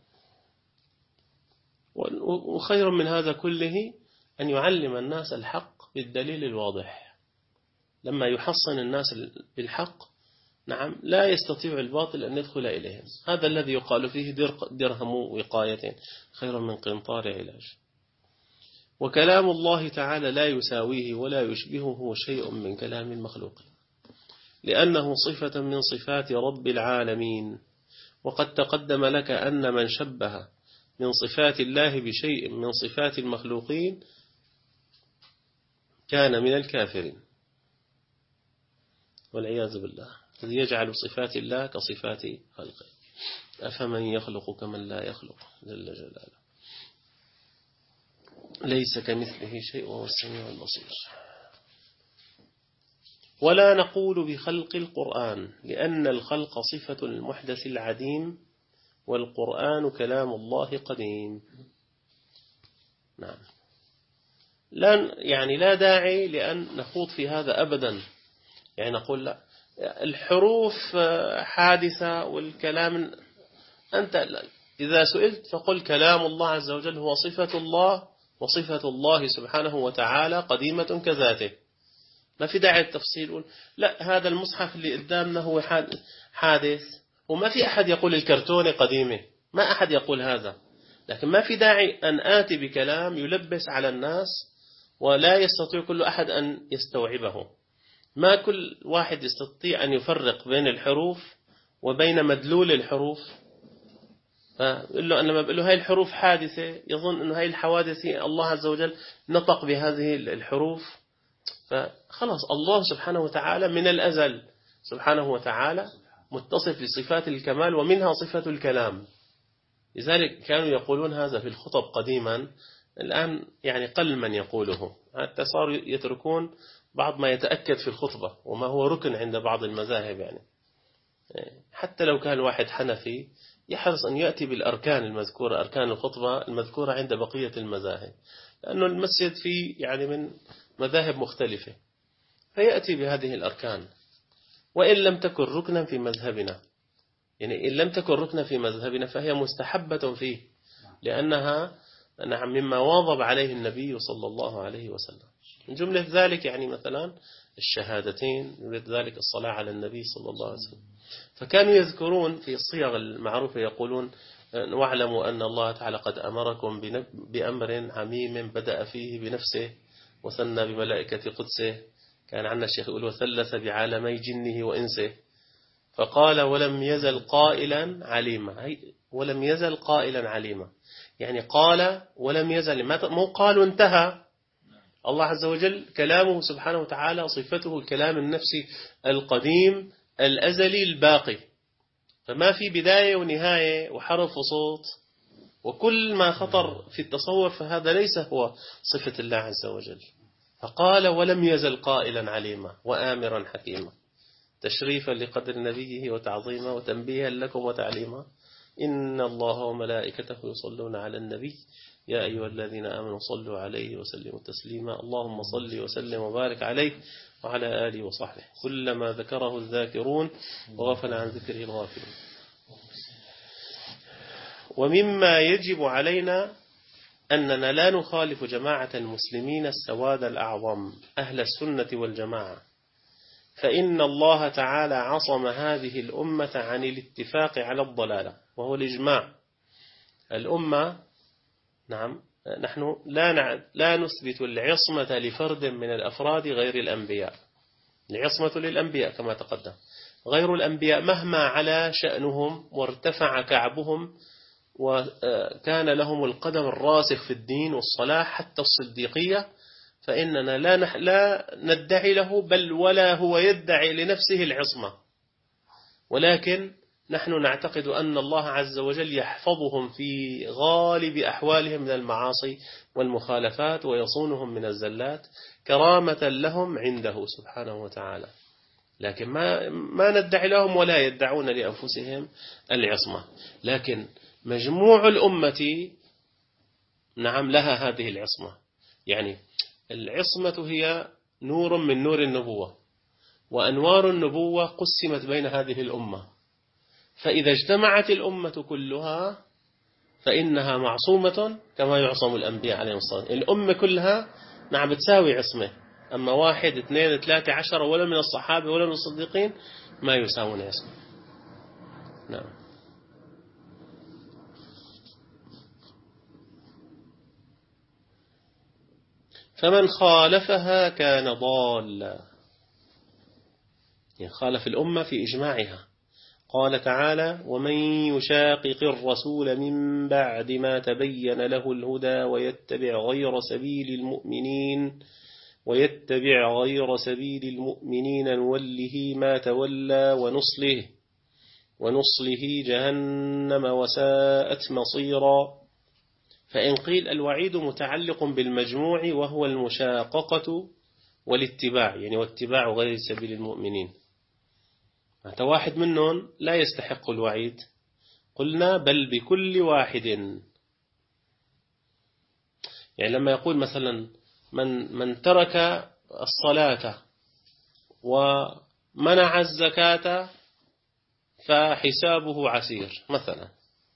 وخير من هذا كله أن يعلم الناس الحق بالدليل الواضح. لما يحصن الناس بالحق نعم لا يستطيع الباطل أن يدخل إليهم. هذا الذي يقال فيه درهم وقاية خير من قنطار علاج. وكلام الله تعالى لا يساويه ولا يشبهه شيء من كلام المخلوقين لأنه صفة من صفات رب العالمين. وقد تقدم لك أن من شبه من صفات الله بشيء من صفات المخلوقين كان من الكافرين والعياذ بالله. الذي يجعل صفات الله كصفات خلقه أفمن يخلق كمن لا يخلق جل جلاله ليس كمثله شيء وهو السميع البصير. ولا نقول بخلق القرآن لأن الخلق صفة المحدث العديم والقرآن كلام الله قديم. نعم لا داعي لأن نخوض في هذا أبدا. يعني نقول لا الحروف حادثة والكلام أنت إذا سئلت فقل كلام الله عز وجل هو صفة الله وصفة الله سبحانه وتعالى قديمة كذاته. ما في داعي للتفصيل. يقول لا هذا المصحف اللي قدامنا هو حادث، وما في أحد يقول الكرتونة قديمة، ما أحد يقول هذا. لكن ما في داعي أن آتي بكلام يلبس على الناس ولا يستطيع كل أحد أن يستوعبه. ما كل واحد يستطيع أن يفرق بين الحروف وبين مدلول الحروف. فقل له أن لما بقول له هاي الحروف حادثة يظن أنه هاي الحوادث الله عز وجل نطق بهذه الحروف. فخلاص الله سبحانه وتعالى من الأزل سبحانه وتعالى متصف بصفات الكمال ومنها صفة الكلام. لذلك كانوا يقولون هذا في الخطب قديما، الآن يعني قل من يقوله، حتى صاروا يتركون بعض ما يتأكد في الخطبة وما هو ركن عند بعض المذاهب. يعني حتى لو كان واحد حنفي يحرص أن يأتي بالأركان المذكورة، أركان الخطبة المذكورة عند بقية المذاهب، لأنه المسجد فيه يعني من مذاهب مختلفة، فيأتي بهذه الأركان. وإن لم تكن ركنا في مذهبنا، يعني إن لم تكن ركنا في مذهبنا فهي مستحبة فيه، لأنها نعم مما واظب عليه النبي صلى الله عليه وسلم. من جملة ذلك يعني مثلا الشهادتين، من جملة ذلك الصلاة على النبي صلى الله عليه وسلم. فكانوا يذكرون في الصيغ المعروفة يقولون واعلموا أن الله تعالى قد أمركم بأمر عميم بدأ فيه بنفسه وثنى بملائكة قدسه. كان عندنا الشيخ يقول وثلث بعالمي جنه وإنسه، فقال ولم يزل قائلا عليما. ولم يزل قائلا عليما يعني قال ولم يزل، مو قال وانتهى. الله عز وجل كلامه سبحانه وتعالى صفته الكلام النفسي القديم الأزلي الباقي، فما في بداية ونهاية وحرف وصوت وكل ما خطر في التصور، فهذا ليس هو صفة الله عز وجل. فقال ولم يزل قائلا عليما وآمرا حكيما، تشريفا لقدر نبيه وتعظيما وتنبيها لكم وتعليما. إن الله وملائكته يصلون على النبي يا أيها الذين آمنوا صلوا عليه وسلموا تسليما. اللهم صل وسلم وبارك عليه وعلى آله وصحبه. كلما ذكره الذاكرون وغفل عن ذكره الغافلون. ومما يجب علينا أننا لا نخالف جماعة المسلمين السواد الأعظم أهل السنة والجماعة، فإن الله تعالى عصم هذه الأمة عن الاتفاق على الضلالة، وهو الإجماع. الأمة نعم نحن لا نثبت العصمة لفرد من الأفراد غير الأنبياء. العصمة للأنبياء كما تقدم، غير الأنبياء مهما على شأنهم وارتفع كعبهم وكان لهم القدم الراسخ في الدين والصلاح حتى الصديقية، فإننا لا ندعي له بل ولا هو يدعي لنفسه العصمة، ولكن نحن نعتقد أن الله عز وجل يحفظهم في غالب أحوالهم من المعاصي والمخالفات ويصونهم من الزلات كرامة لهم عنده سبحانه وتعالى، لكن ما ندعي لهم ولا يدعون لأنفسهم العصمة. لكن مجموع الأمة نعم لها هذه العصمة. يعني العصمة هي نور من نور النبوة، وأنوار النبوة قسمت بين هذه الأمة، فإذا اجتمعت الأمة كلها فإنها معصومة كما يعصم الأنبياء عليهم الصلاة والسلام. الأمة كلها نعم بتساوي عصمة، أما 1 2 3 10 ولا من الصحابة ولا من الصديقين ما يساوون عصمة. نعم. فمن خالفها كان ضالا، يعني خالف الأمة في إجماعها. قال تعالى ومن يشاقق الرسول من بعد ما تبين له الهدى ويتبع غير سبيل المؤمنين نوله ما تولى ونصله جهنم وساءت مصيرا. فإن قيل الوعيد متعلق بالمجموع وهو المشاققة والاتباع، يعني واتباع غير سبيل المؤمنين، حتى واحد منهم لا يستحق الوعيد. قلنا بل بكل واحد، يعني لما يقول مثلا من ترك الصلاة ومنع الزكاة فحسابه عسير مثلا،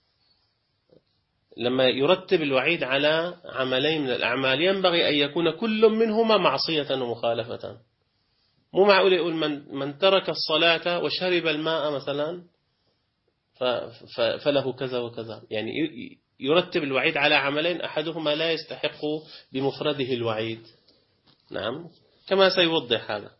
لما يرتب الوعيد على عملين من الأعمال ينبغي أن يكون كل منهما معصية ومخالفة. مو معقول يقول من ترك الصلاة وشرب الماء مثلا فله كذا وكذا، يعني يرتب الوعيد على عملين أحدهما لا يستحق بمفرده الوعيد. نعم كما سيوضح هذا.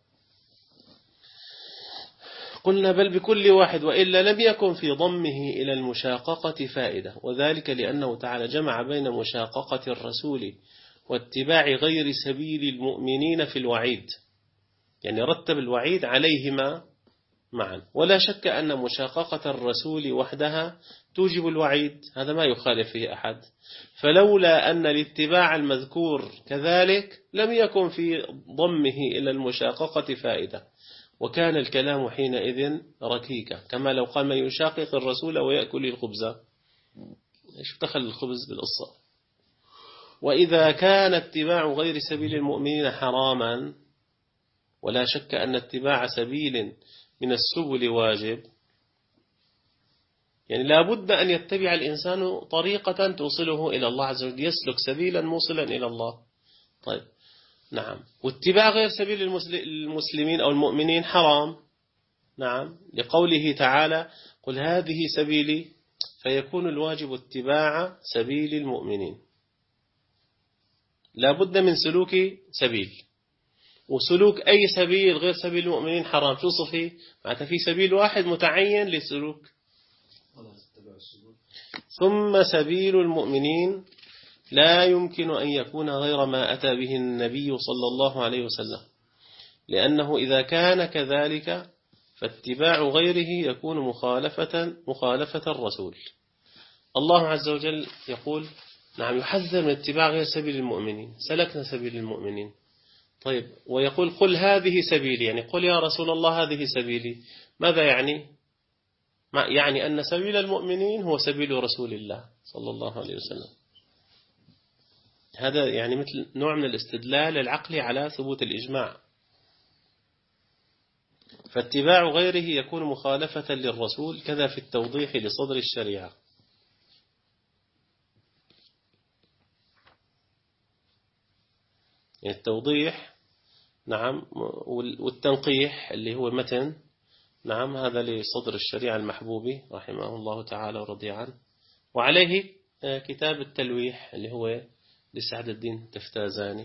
قلنا بل بكل واحد، وإلا لم يكن في ضمه إلى المشاققة فائدة، وذلك لأنه تعالى جمع بين مشاققة الرسول واتباع غير سبيل المؤمنين في الوعيد، يعني رتب الوعيد عليهما معا. ولا شك أن مشاققة الرسول وحدها توجب الوعيد، هذا ما يخالف فيه أحد، فلولا أن الاتباع المذكور كذلك لم يكن في ضمه إلى المشاققة فائدة، وكان الكلام حينئذ ركيكا، كما لو قال من يشاقق الرسول ويأكل الخبز، ايش دخل الخبز بالقصة؟ وإذا كان اتباع غير سبيل المؤمنين حراما، ولا شك أن اتباع سبيل من السبل واجب، يعني لا بد أن يتبع الإنسان طريقة توصله إلى الله عز وجل، يسلك سبيلا موصلا إلى الله. طيب نعم، واتباع غير سبيل المسلمين أو المؤمنين حرام، نعم، لقوله تعالى قل هذه سبيلي، فيكون الواجب اتباع سبيل المؤمنين. لا بد من سلوك سبيل، وسلوك أي سبيل غير سبيل المؤمنين حرام. شو صفي؟ معناتها في سبيل واحد متعين للسلوك. ثم سبيل المؤمنين لا يمكن أن يكون غير ما أتى به النبي صلى الله عليه وسلم، لأنه إذا كان كذلك فاتباع غيره يكون مخالفة الرسول. الله عز وجل يقول نعم يحذر من اتباع غير سبيل المؤمنين، سلكنا سبيل المؤمنين. طيب ويقول قل هذه سبيلي، يعني قل يا رسول الله هذه سبيلي، ماذا يعني؟ يعني أن سبيل المؤمنين هو سبيل رسول الله صلى الله عليه وسلم. هذا يعني مثل نوع من الاستدلال العقلي على ثبوت الإجماع. فاتباع غيره يكون مخالفة للرسول، كذا في التوضيح لصدر الشريعة. يعني التوضيح نعم والتنقيح اللي هو متن، نعم، هذا لصدر الشريعة المحبوبي رحمه الله تعالى ورضي عنه. وعليه كتاب التلويح اللي هو لسعد الدين تفتازاني.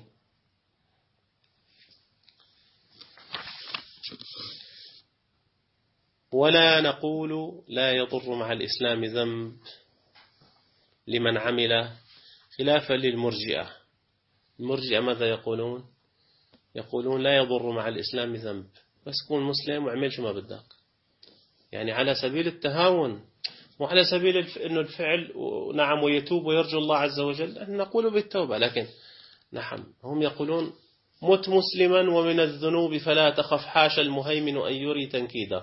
ولا نقول لا يضر مع الإسلام ذنب لمن عمل، خلافا للمرجئة. المرجئة ماذا يقولون؟ يقولون لا يضر مع الإسلام ذنب، بس كون مسلم وعمل شو ما بدك، يعني على سبيل التهاون وعلى سبيل إنه الفعل نعم ويتوب ويرجو الله عز وجل، نقول بالتوبة. لكن نعم هم يقولون مت مسلما ومن الذنوب فلا تخف، حاش المهيمن أن يري تنكيدا.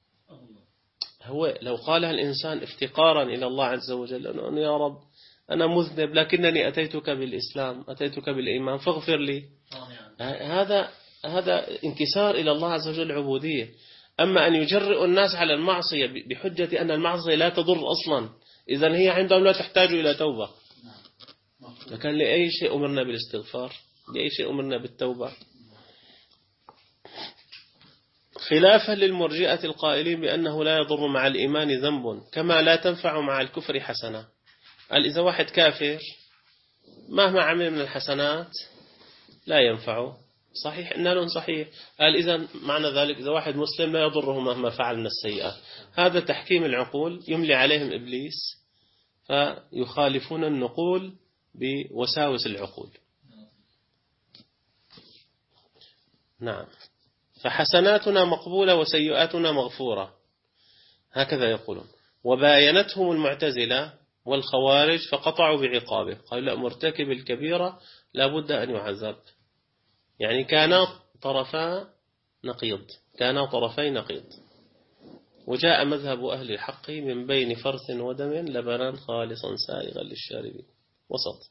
هو لو قالها الإنسان افتقارا إلى الله عز وجل أنه يا رب أنا مذنب لكنني أتيتك بالإسلام، أتيتك بالإيمان فاغفر لي، هذا انكسار إلى الله عز وجل عبودية. أما أن يجرئ الناس على المعصية بحجة أن المعصية لا تضر أصلا، إذن هي عندهم لا تحتاج إلى توبة. لكن لأي شيء أمرنا بالاستغفار، لأي شيء أمرنا بالتوبة. خلافا للمرجئة القائلين بأنه لا يضر مع الإيمان ذنب كما لا تنفع مع الكفر حسنة. قال إذا واحد كافر مهما عمل من الحسنات لا ينفعه، صحيح إن لهم صحيح. قال إذا معنى ذلك إذا واحد مسلم لا يضره مهما فعل من السيئات. هذا تحكيم العقول يملي عليهم إبليس، فيخالفون النقول بوساوس العقول. نعم، فحسناتنا مقبولة وسيئاتنا مغفورة، هكذا يقولون. وباينتهم المعتزلة والخوارج فقطعوا بعقابه، قالوا لا، مرتكب الكبيرة لا بد أن يعذب. يعني كانا طرفي نقيض. وجاء مذهب أهل الحق من بين فرث ودم لبنا خالصا سائغا للشاربين، وسط،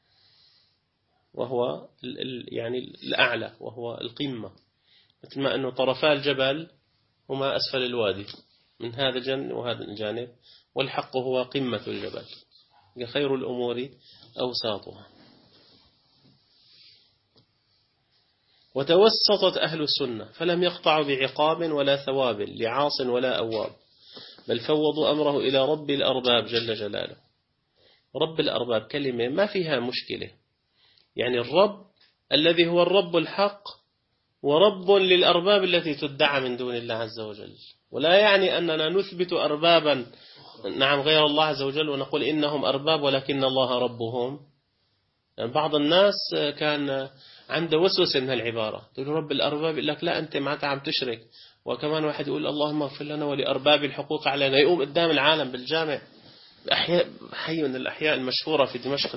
وهو يعني الأعلى وهو القمة، مثل ما أنه طرفا الجبل هما أسفل الوادي، من هذا الجانب وهذا الجانب، والحق هو قمة الجبل، خير الأمور أوساطها. وتوسطت أهل السنة فلم يقطعوا بعقاب ولا ثواب لعاص ولا أواب، بل فوضوا أمره إلى رب الأرباب جل جلاله. رب الأرباب كلمة ما فيها مشكلة، يعني الرب الذي هو الرب الحق ورب للأرباب التي تدعى من دون الله عز وجل، ولا يعني أننا نثبت أربابا نعم غير الله عز وجل ونقول إنهم أرباب ولكن الله ربهم. يعني بعض الناس كان عنده وسوسة من هالعبارة، تقول رب الأرباب، يقول لك لا أنت ما عم تشرك. وكمان واحد يقول اللهم اغفر لنا ولأرباب الحقوق علينا، يقوم قدام العالم بالجامع حي من الأحياء المشهورة في دمشق.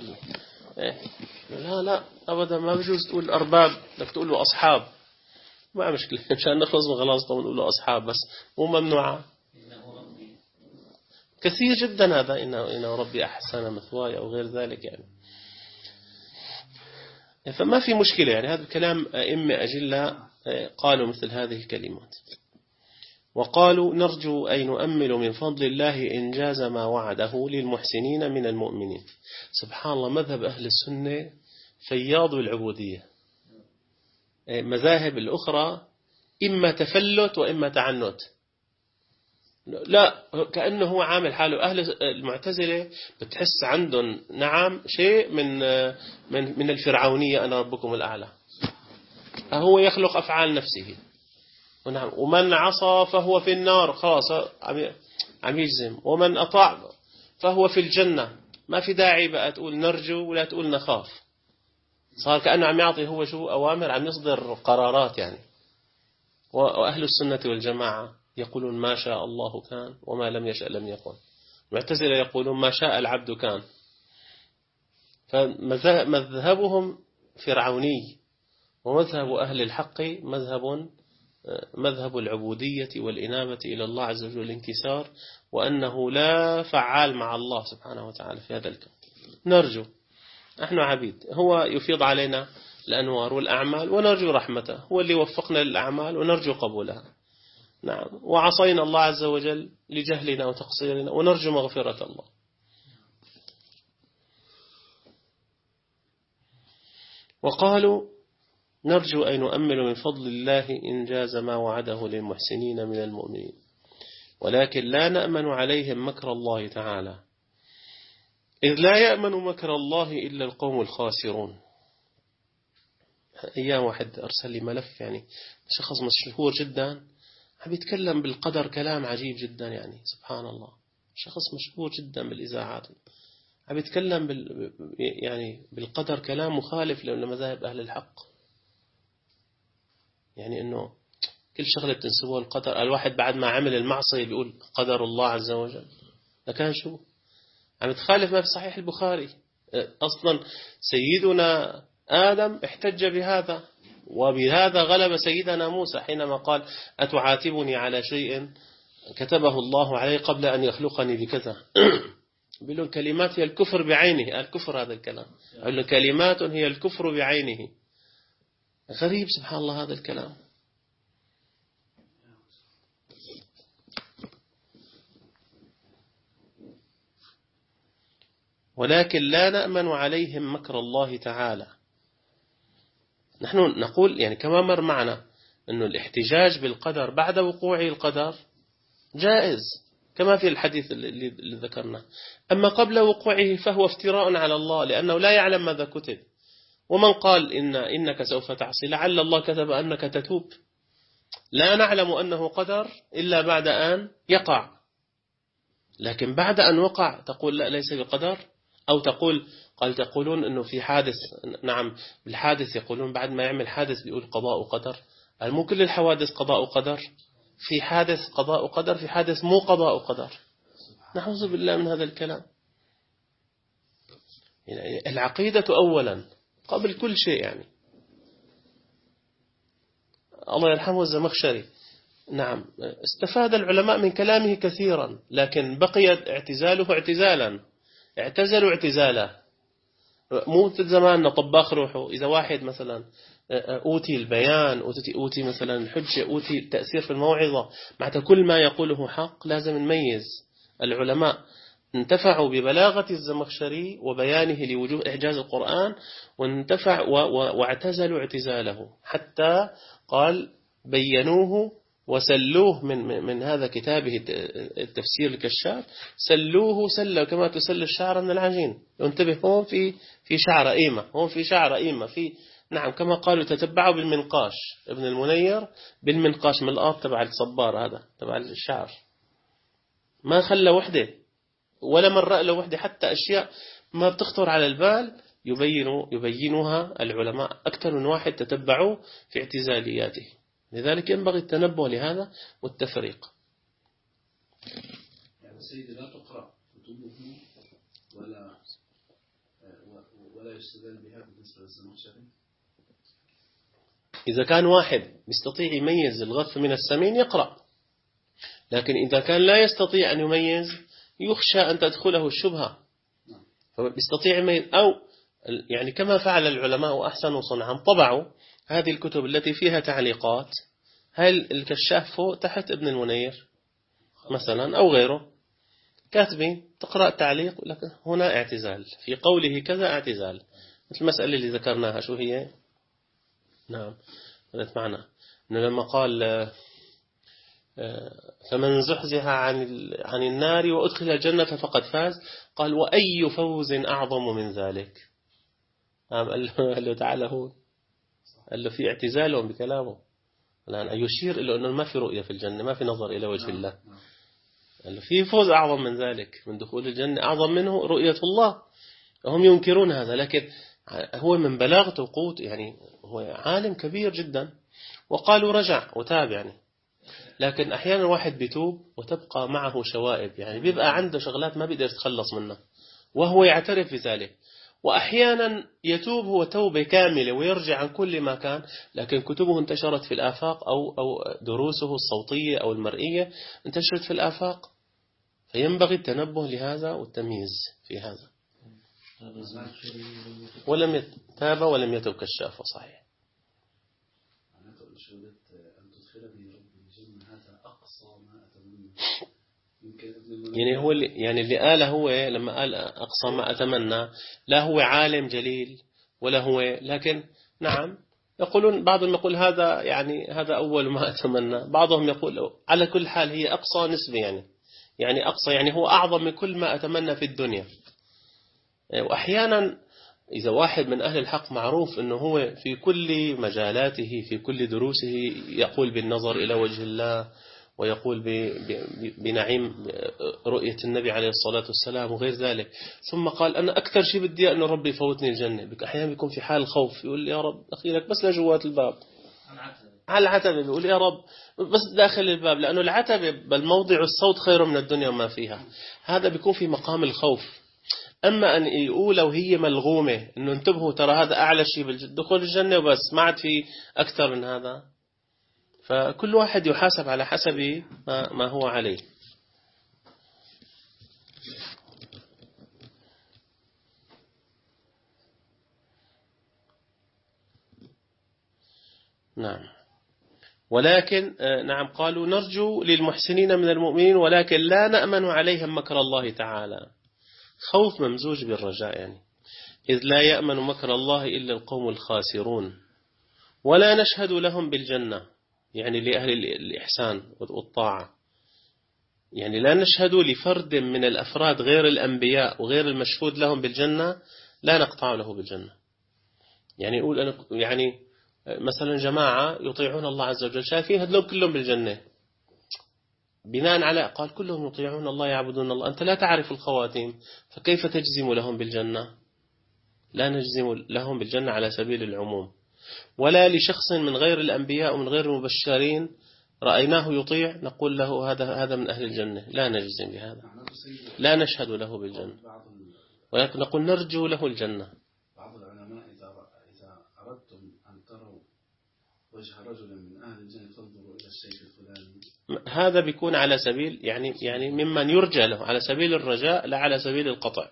لا أبدا ما بجوز تقول أرباب، بدك تقول له أصحاب، ما مشكلة مشان نخلص من غلاظته ونقول له أصحاب بس، مو ممنوعة. كثير جدا هذا إنه ربي أحسن مثواي أو غير ذلك يعني. فما في مشكلة يعني، هذا الكلام أئمة أجلة قالوا مثل هذه الكلمات. وقالوا نرجو أن نؤمل من فضل الله إنجاز ما وعده للمحسنين من المؤمنين. سبحان الله، مذهب أهل السنة فياض العبودية. مذاهب الأخرى إما تفلت وإما تعنت، لا كأنه هو عامل حاله. أهل المعتزلة بتحس عندهم نعم شيء من الفرعونية، أنا ربكم الأعلى، هو يخلق أفعال نفسه. ونعم، ومن عصى فهو في النار، خلاص عم يجزم، ومن أطاع فهو في الجنة. ما في داعي بقى تقول نرجو ولا تقول نخاف، صار كأنه عم يعطي هو شو أوامر، عم يصدر قرارات يعني. وأهل السنة والجماعة يقولون ما شاء الله كان وما لم يشأ لم يكن. المعتزلة يقولون ما شاء العبد كان. فمذهبهم فرعوني، ومذهب أهل الحق مذهب العبودية والإنابة إلى الله عز وجل والانكسار، وأنه لا فعال مع الله سبحانه وتعالى في هذا الكون. نرجو، نحن عبيد، هو يفيض علينا الأنوار والأعمال ونرجو رحمته، هو اللي وفقنا للأعمال ونرجو قبولها. نعم، وعصينا الله عز وجل لجهلنا وتقصيرنا ونرجو مغفرة الله. وقالوا نرجو أن نؤمل من فضل الله إنجاز ما وعده للمحسنين من المؤمنين، ولكن لا نأمن عليهم مكر الله تعالى، إذ لا يأمن مكر الله إلا القوم الخاسرون. أيام واحد أرسل لي ملف، يعني شخص مشهور جدا عم يتكلم بالقدر كلام عجيب جدا، يعني سبحان الله، شخص مشهور جدا بالإذاعات عم يتكلم يعني بالقدر كلام مخالف لمذاهب أهل الحق. يعني إنه كل شغلة بتنسبوها القدر. الواحد بعد ما عمل المعصية بيقول قدر الله عز وجل، لكن شو عم تخالف ما في صحيح البخاري. أصلا سيدنا آدم احتج بهذا، وبهذا غلب سيدنا موسى حينما قال أتعاتبني على شيء كتبه الله عليه قبل أن يخلقني بكذا. بيقولون كلمات هي الكفر بعينه، الكفر هذا الكلام، كلمات هي الكفر بعينه. غريب سبحان الله هذا الكلام. ولكن لا نأمن عليهم مكر الله تعالى. نحن نقول يعني كما مر معنا أنه الاحتجاج بالقدر بعد وقوع القدر جائز كما في الحديث اللي ذكرنا، أما قبل وقوعه فهو افتراء على الله، لأنه لا يعلم ماذا كتب. ومن قال إنك سوف تعصي لعل الله كتب أنك تتوب. لا نعلم أنه قدر إلا بعد أن يقع، لكن بعد أن وقع تقول لا ليس بقدر، أو تقولون أنه في حادث. نعم بالحادث يقولون بعد ما يعمل حادث بيقول قضاء وقدر. مو كل الحوادث قضاء وقدر، في حادث قضاء وقدر، في حادث مو قضاء وقدر. نعوذ بالله من هذا الكلام. يعني العقيدة أولا قبل كل شيء. يعني الله يرحمه الزمخشري، نعم استفاد العلماء من كلامه كثيرا، لكن بقي اعتزاله اعتزالا، اعتزلوا اعتزالا. مو زمان طباخ روحه، إذا واحد مثلا أوتي البيان، أوتي مثلا الحجة، أوتي التأثير في الموعظة، معناتها كل ما يقوله حق، لازم نميز. العلماء انتفعوا ببلاغة الزمخشري وبيانه لوجوه إعجاز القرآن، وانتفع واعتزلوا اعتزاله، حتى قال بينوه وسلوه من هذا كتابه التفسير الكشاف، سلوه سلة كما تسل الشعر من العجين. انتبه، هون في شعر إيمة، هون في شعر إيمة، في نعم كما قالوا تتبعوا بالمنقاش، ابن المنير بالمنقاش من الآب تبع الصبار، هذا تبع الشعر، ما خلى وحده ولا مرة له وحده، حتى أشياء ما بتخطر على البال يبينها العلماء أكثر من واحد تتبعوا في اعتزالياته. لذلك ينبغي التنبه لهذا والتفريق. يعني سيدي لا تقرأ كتبه ولا يستدل بها بالنسبة للزمخشري. إذا كان واحد يستطيع يميز الغث من السمين يقرأ، لكن إذا كان لا يستطيع أن يميز يخشى أن تدخله الشبهة، فبيستطيع يميز، أو يعني كما فعل العلماء وأحسنوا صنعا، طبعوا هذه الكتب التي فيها تعليقات، هل الكشاف فوق تحت ابن المنير مثلا أو غيره، كاتبين تقرأ تعليق لك هنا اعتزال، في قوله كذا اعتزال، مثل المسألة اللي ذكرناها شو هي؟ نعم قلت معنا إنه لما قال فمن زحزح عن النار وأدخل الجنة فقد فاز، قال وأي فوز أعظم من ذلك. قال له تعالى هو، قال له في اعتزالهم بكلامه الآن، يشير إلى أنه ما في رؤية في الجنة، ما في نظر إلى وجه الله. قال له في فوز أعظم من ذلك، من دخول الجنة أعظم منه رؤية الله. هم ينكرون هذا، لكن هو من بلاغته قوت، يعني هو عالم كبير جدا. وقالوا رجع وتاب يعني، لكن أحيانا واحد بيتوب وتبقى معه شوائب، يعني بيبقى عنده شغلات ما بيقدر يتخلص منها وهو يعترف بذلك. وأحيانا يتوب هو توبة كاملة ويرجع عن كل ما كان، لكن كتبه انتشرت في الآفاق، أو دروسه الصوتية أو المرئية انتشرت في الآفاق، فينبغي التنبه لهذا والتمييز في هذا. ولم تاب ولم يتب كشاف، صحيح. يعني هو اللي قاله هو لما قال أقصى ما أتمنى، لا هو عالم جليل ولا هو، لكن نعم يقولون، بعضهم يقول هذا يعني هذا أول ما أتمنى، بعضهم يقول على كل حال هي أقصى نسبة، يعني أقصى يعني هو أعظم من كل ما أتمنى في الدنيا. وأحيانا إذا واحد من أهل الحق معروف أنه هو في كل مجالاته في كل دروسه يقول بالنظر إلى وجه الله، ويقول بنعيم رؤية النبي عليه الصلاة والسلام وغير ذلك، ثم قال أنا أكثر شيء بدي أن ربي يفوتني الجنة، أحيانا بيكون في حال خوف، يقول يا رب أخيرك بس لجوات الباب على العتبة، بيقول يا رب بس داخل الباب، لأنه العتبة بل موضع الصوت خير من الدنيا وما فيها، هذا بيكون في مقام الخوف. أما أن يقول لو هي ملغومة أنه انتبهوا ترى هذا أعلى شيء بالدخول الجنة وبس، ما عاد في أكثر من هذا، فكل واحد يحاسب على حسب ما هو عليه. نعم. ولكن نعم قالوا نرجو للمحسنين من المؤمنين ولكن لا نأمن عليهم مكر الله تعالى، خوف ممزوج بالرجاء، يعني إذ لا يأمن مكر الله إلا القوم الخاسرون. ولا نشهد لهم بالجنة، يعني لأهل الإحسان والطاعة، يعني لا نشهد لفرد من الأفراد غير الأنبياء وغير المشهود لهم بالجنة، لا نقطع له بالجنة. يعني يقول أنا يعني مثلا جماعة يطيعون الله عز وجل، شايفين هذلهم كلهم بالجنة، بناء على قال كلهم يطيعون الله يعبدون الله، أنت لا تعرف الخواتيم، فكيف تجزم لهم بالجنة؟ لا نجزم لهم بالجنة على سبيل العموم. ولا لشخص من غير الأنبياء ومن غير المبشرين رأيناه يطيع نقول له هذا من أهل الجنة، لا نجزم بهذا، لا نشهد له بالجنة، ولكن نقول نرجو له الجنة. بعض العلماء إذا أردتم أن تروا وجه رجل من أهل الجنة تنظروا إلى الشيخ الفلاني، هذا بيكون على سبيل يعني ممن يرجى له، على سبيل الرجاء لا على سبيل القطع.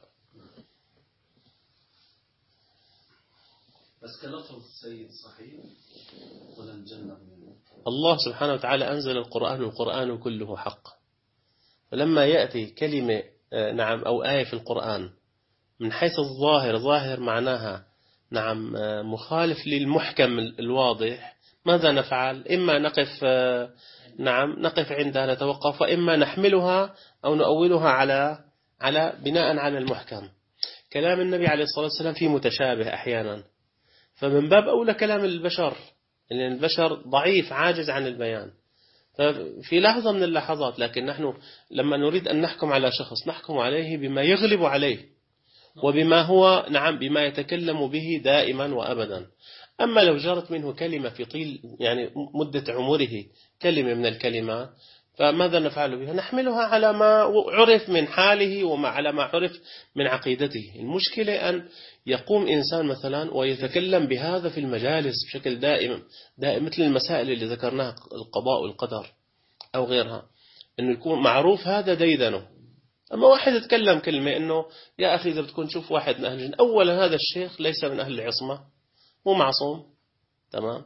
بس كلفظ السيد صحيح ولا الجنة؟ الله سبحانه وتعالى أنزل القرآن كله حق، فلما يأتي كلمة نعم أو آية في القرآن من حيث الظاهر ظاهر معناها نعم مخالف للمحكم الواضح، ماذا نفعل؟ إما نقف نقف عندها نتوقف، وإما نحملها أو نؤولها على بناء على المحكم. كلام النبي عليه الصلاة والسلام فيه متشابه أحيانا، فمن باب أولى كلام البشر، لأن البشر ضعيف عاجز عن البيان. في لحظة من اللحظات، لكن نحن لما نريد أن نحكم على شخص نحكم عليه بما يغلب عليه وبما هو نعم بما يتكلم به دائما وأبدا. أما لو جرت منه كلمة في طيل يعني مدة عمره كلمة من الكلمات، فماذا نفعل بها؟ نحملها على ما عرف من حاله على ما عرف من عقيدته. المشكلة أن يقوم إنسان مثلا ويتكلم بهذا في المجالس بشكل دائم مثل المسائل اللي ذكرناها القضاء والقدر أو غيرها، أنه يكون معروف هذا ديدنه. أما واحد يتكلم كلمة أنه يا أخي إذا بتكون تشوف واحد من أهل الجنة، أولا هذا الشيخ ليس من أهل العصمة، مو معصوم، تمام.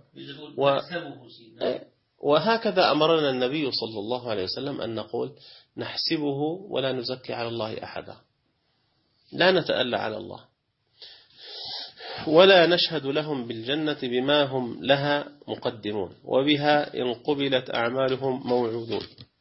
وهكذا أمرنا النبي صلى الله عليه وسلم أن نقول نحسبه ولا نزكي على الله أحدا، لا نتألى على الله، ولا نشهد لهم بالجنة بما هم لها مقدمون، وبها إن قبلت أعمالهم موعودون.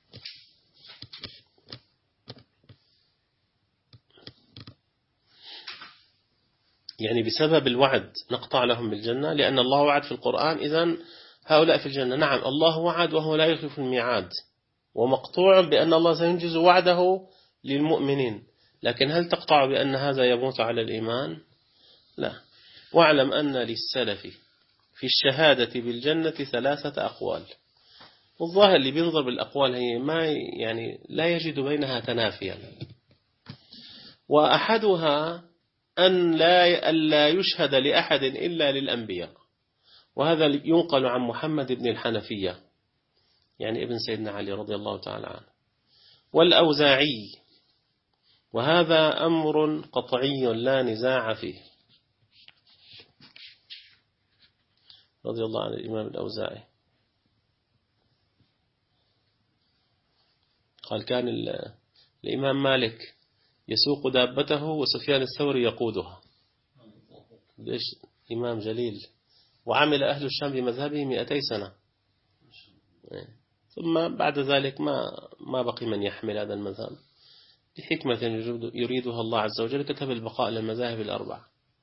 يعني بسبب الوعد نقطع لهم بالجنة، لأن الله وعد في القرآن، إذن هؤلاء في الجنة. نعم الله وعد وهو لا يخلف الميعاد، ومقطوع بأن الله سينجز وعده للمؤمنين، لكن هل تقطع بأن هذا يموت على الإيمان؟ لا. واعلم أن للسلف في الشهادة بالجنة 3 أقوال، والظاهر اللي بينظر بالأقوال هي ما يعني لا يجد بينها تنافيا. وأحدها أن لا يشهد لأحد إلا للأنبياء، وهذا ينقل عن محمد بن الحنفية يعني ابن سيدنا علي رضي الله تعالى عنه، والأوزاعي، وهذا أمر قطعي لا نزاع فيه، رضي الله عن الإمام الأوزاعي. قال كان الإمام مالك يسوق دابته وسفيان الثوري يقودها. ليش؟ إمام جليل، وعمل أهل الشام بمذهبه 200 سنة، ثم بعد ذلك ما بقي من يحمل هذا المذهب لحكمة يريدها الله عز وجل، كتب البقاء للمذاهب ال4.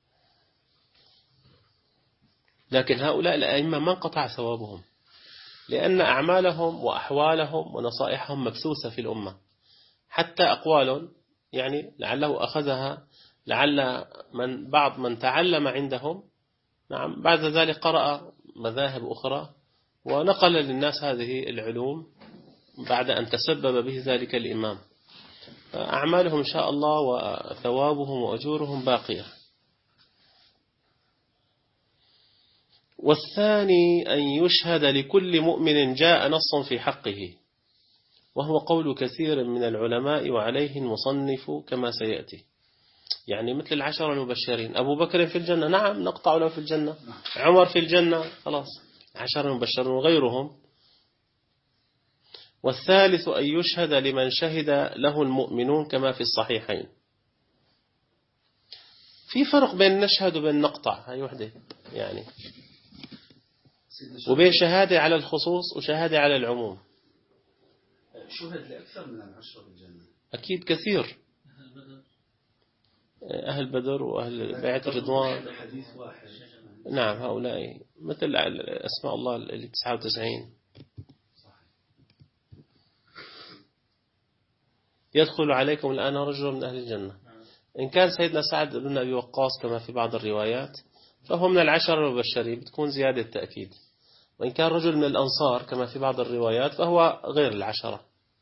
لكن هؤلاء الأئمة ما انقطع ثوابهم، لأن أعمالهم وأحوالهم ونصائحهم مبثوثة في الأمة، حتى أقوال يعني لعله أخذها بعض من تعلم عندهم، نعم بعد ذلك قرأ مذاهب أخرى ونقل للناس هذه العلوم بعد أن تسبب به ذلك الإمام. أعمالهم إن شاء الله وثوابهم وأجورهم باقية. والثاني أن يشهد لكل مؤمن جاء نص في حقه، وهو قول كثير من العلماء وعليه المصنف كما سيأتي. يعني مثل 10 المبشرين، أبو بكر في الجنة، نعم نقطع له في الجنة، عمر في الجنة، خلاص 10 المبشرين وغيرهم. والثالث أن يشهد لمن شهد له المؤمنون كما في الصحيحين. في فرق بين نشهد وبين نقطع، هاي وحدة يعني، وبين شهادة على الخصوص وشهادة على العموم. شهد لأكثر من 10 بالجنة، أكيد كثير، أهل بدر وأهل بيعة الرضوان، حديث واحد. نعم هؤلاء مثل أسماء الله اللي 99. يدخل عليكم الآن رجل من أهل الجنة. إن كان سيدنا سعد بن أبي وقاص كما في بعض الروايات فهو من 10 المبشرين، بتكون زيادة تأكيد. وإن كان رجل من الأنصار كما في بعض الروايات فهو غير 10.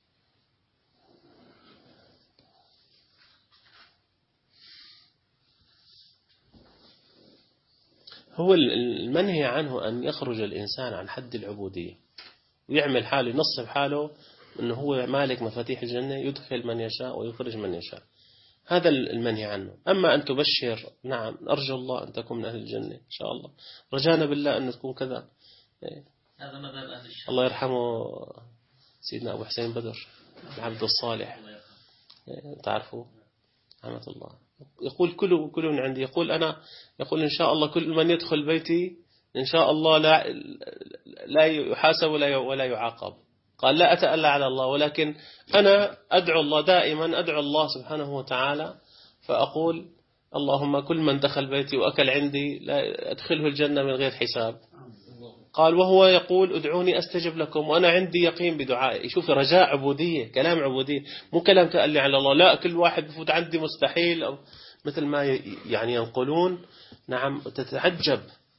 هو المنهي عنه أن يخرج الإنسان عن حد العبودية ويعمل حاله، ينصب حاله أنه هو مالك مفاتيح الجنة، يدخل من يشاء ويخرج من يشاء، هذا المنهي عنه. أما أن تبشر، نعم أرجو الله أن تكون من أهل الجنة إن شاء الله، رجانا بالله أن تكون كذا. هذا مذهب أهل الشام. الله يرحمه سيدنا أبو حسين بدر العبد الصالح، تعرفوا رحمة الله، يقول كل من عندي، يقول إن شاء الله كل من يدخل بيتي إن شاء الله لا يحاسب ولا يعاقب. قال لا أتألى على الله، ولكن أنا أدعو الله دائما، أدعو الله سبحانه وتعالى فأقول اللهم كل من دخل بيتي وأكل عندي لا أدخله الجنة من غير حساب. قال وهو يقول ادعوني أستجب لكم، وأنا عندي يقين بدعائي. شوف رجاء عبودية، كلام عبودية، مو كلام تألي على الله. لا كل واحد بفوت عندي مستحيل، أو مثل ما يعني ينقلون. نعم تتعجب.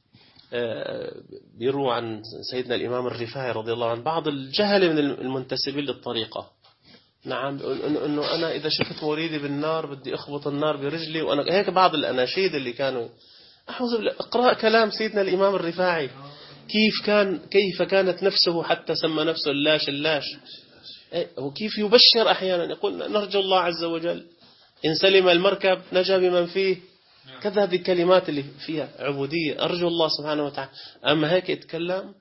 بيروا عن سيدنا الإمام الرفاعي رضي الله عنه بعض الجهل من المنتسبين للطريقة. نعم إنه أنا إذا شفت مريدي بالنار بدي أخبط النار برجلي، وأنا هيك بعض الأناشيد اللي كانوا. أحوذ بالله، اقرأ كلام سيدنا الإمام الرفاعي كيف كانت نفسه حتى سمى نفسه اللاش. وكيف يبشر أحيانا يقول نرجو الله عز وجل إن سلم المركب نجا بمن فيه. كذا هذه الكلمات اللي فيها عبودية، أرجو الله سبحانه وتعالى. أما هيك يتكلم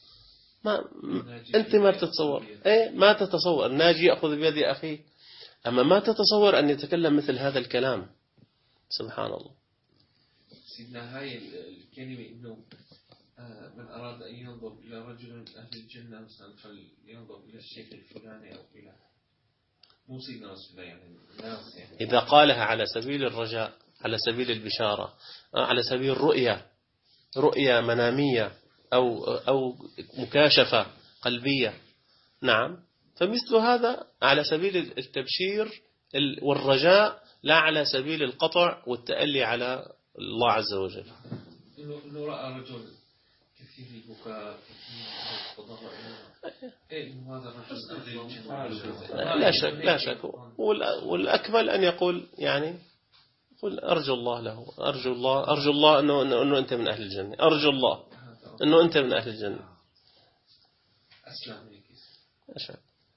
أنت ما تتصور، ما تتصور الناجي يأخذ بيد أخيه، أما ما تتصور أن يتكلم مثل هذا الكلام. سبحان الله. سيدنا هاي الكلمة إنه من أراد أن ينظر إلى رجل من أهل الجنة مثلا فلينظر إلى الشيخ الفلاني أو إلى مو سيدنا رسول الله يعني الناس يعني. إذا قالها على سبيل الرجاء، على سبيل البشارة، على سبيل رؤية منامية أو مكاشفة قلبية، نعم، فمثل هذا على سبيل التبشير والرجاء، لا على سبيل القطع والتألي على الله عز وجل. إنه رأى رجل كثير البكاء كثير التضرع، إنه هذا الرجل لا شك والأكمل أن يقول يعني قل أرجو الله له، أرجو الله أنه أنت من أهل الجنة، أرجو الله أنه أنت من أهل الجنة. أسلم أشهد.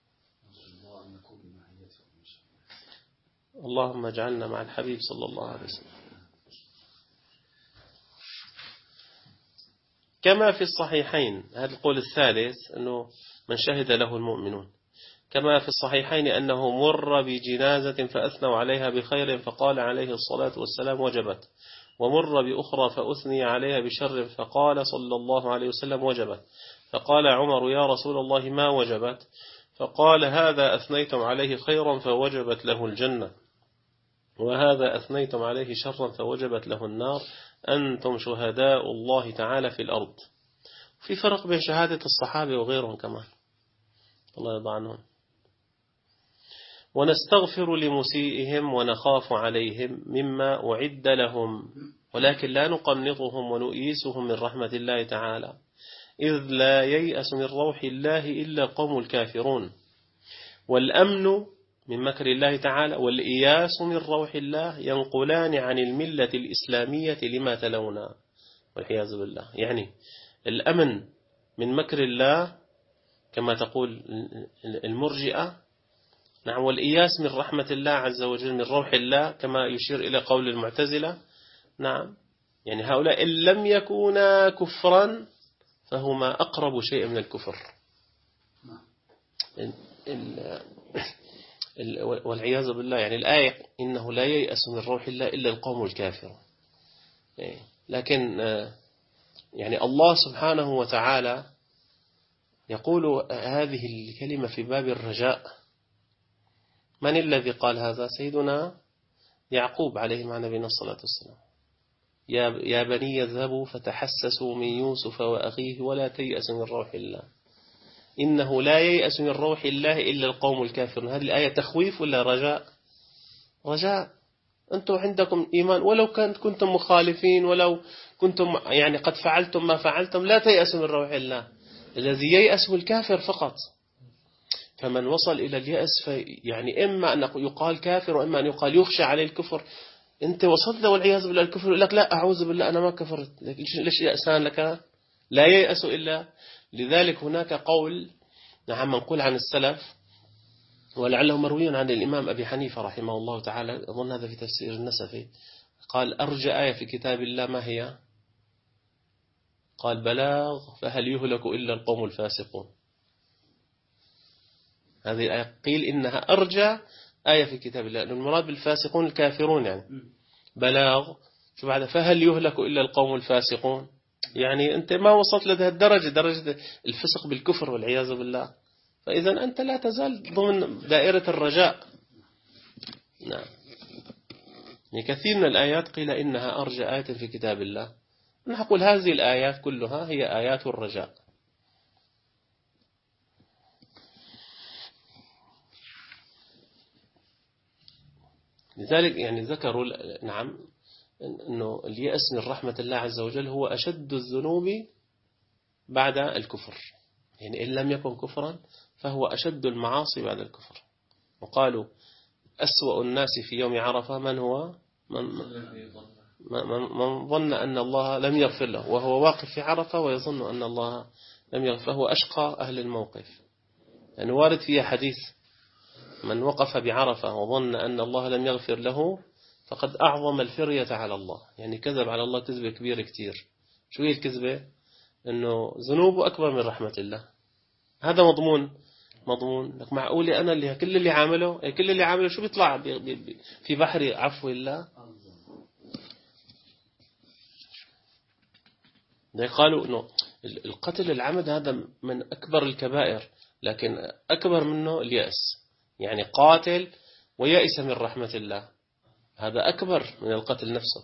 اللهم اجعلنا مع الحبيب صلى الله عليه وسلم. كما في الصحيحين، هذا القول الثالث أنه من شهد له المؤمنون. كما في الصحيحين أنه مر بجنازة فأثنوا عليها بخير فقال عليه الصلاة والسلام وجبت، ومر بأخرى فأثني عليها بشر فقال صلى الله عليه وسلم وجبت، فقال عمر يا رسول الله ما وجبت؟ فقال هذا أثنيتم عليه خيرا فوجبت له الجنة، وهذا أثنيتم عليه شرا فوجبت له النار، أنتم شهداء الله تعالى في الأرض. في فرق بين شهادة الصحابة وغيرهم كمان، الله يرضى عنهم. ونستغفر لمسيئهم ونخاف عليهم مما أعد لهم، ولكن لا نقنطهم ونؤيسهم من رحمة الله تعالى، إذ لا ييأس من روح الله إلا القوم الكافرون. والأمن من مكر الله تعالى والإياس من روح الله ينقلان عن الملة الإسلامية لما تلونا والعياذ بالله. يعني الأمن من مكر الله كما تقول المرجئة، نعم، والإياس من رحمة الله عز وجل من روح الله كما يشير إلى قول المعتزلة. نعم، يعني هؤلاء إن لم يكونا كفرا فهما أقرب شيء من الكفر والعياذ بالله. يعني الآية إنه لا ييأس من روح الله إلا القوم الكافر. لكن يعني الله سبحانه وتعالى يقول هذه الكلمة في باب الرجاء. من الذي قال هذا؟ سيدنا يعقوب عليه مع نبينا الصلاة والسلام. يا بني اذهبوا فتحسسوا من يوسف وأخيه ولا تيأس من روح الله إنه لا ييأس من روح الله إلا القوم الكافرون. هذه الآية تخويف ولا رجاء؟ رجاء. أنتم عندكم إيمان ولو كنتم مخالفين، ولو كنتم يعني قد فعلتم ما فعلتم، لا تيأسوا من روح الله. الذي ييأس هو الكافر فقط. فمن وصل إلى اليأس يعني إما أن يقال كافر وإما أن يقال يخشى عليه الكفر. أنت وصلت والعياذ بالله الكفر، يقول لك لا أعوذ بالله أنا ما كفرت، ليش يأسان لك؟ لا ييأس إلا. لذلك هناك قول نعم منقول عن السلف ولعله مروي عن الإمام أبي حنيفة رحمه الله تعالى، أظن هذا في تفسير النسفي، قال أرجى آية في كتاب الله ما هي؟ قال بلاغ فهل يهلك إلا القوم الفاسقون. هذه الآية قيل إنها أرجى آية في كتاب الله، المراد بالفاسقون الكافرون يعني بلاغ. شو بعد فهل يهلك إلا القوم الفاسقون؟ يعني أنت ما وصلت لهذه الدرجة، درجة الفسق بالكفر والعياذ بالله، فإذا أنت لا تزال ضمن دائرة الرجاء. نعم. يعني كثير من الآيات قيل إنها أرجى آية في كتاب الله، نقول هذه الآيات كلها هي آيات الرجاء. لذلك يعني ذكروا نعم أنه اليأس من رحمة الله عز وجل هو أشد الذنوب بعد الكفر، يعني إن لم يكن كفرا فهو أشد المعاصي بعد الكفر. وقالوا أسوأ الناس في يوم عرفة من هو من ظن أن الله لم يغفر له وهو واقف في عرفة ويظن أن الله لم يغفر، فهو أشقى أهل الموقف. يعني وارد فيها حديث من وقف بعرفة وظن أن الله لم يغفر له فقد أعظم الفرية على الله، يعني كذب على الله كذبة كبيرة كتير. شو هي الكذبة؟ أنه ذنوبه أكبر من رحمة الله. هذا مضمون لك معقولة أنا اللي كل اللي عامله شو بيطلع في بحر عفو الله؟ قالوا أنه القتل العمد هذا من أكبر الكبائر، لكن أكبر منه اليأس، يعني قاتل ويأس من رحمة الله، هذا أكبر من القتل نفسه.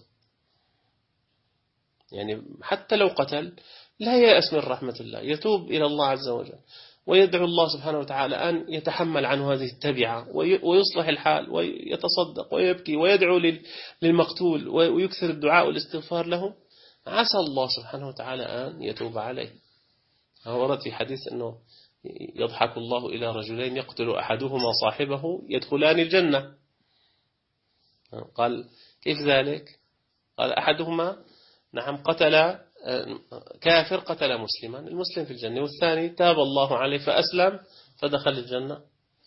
يعني حتى لو قتل لا يأس من رحمة الله، يتوب إلى الله عز وجل ويدعو الله سبحانه وتعالى أن يتحمل عنه هذه التبعة ويصلح الحال ويتصدق ويبكي ويدعو للمقتول ويكثر الدعاء والاستغفار له، عسى الله سبحانه وتعالى أن يتوب عليه. ورد في حديث أنه يضحك الله إلى رجلين يقتل أحدهما صاحبه يدخلان الجنة. قال كيف ذلك؟ قال أحدهما نعم قتل كافر قتل مسلما، المسلم في الجنة، والثاني تاب الله عليه فأسلم فدخل الجنة.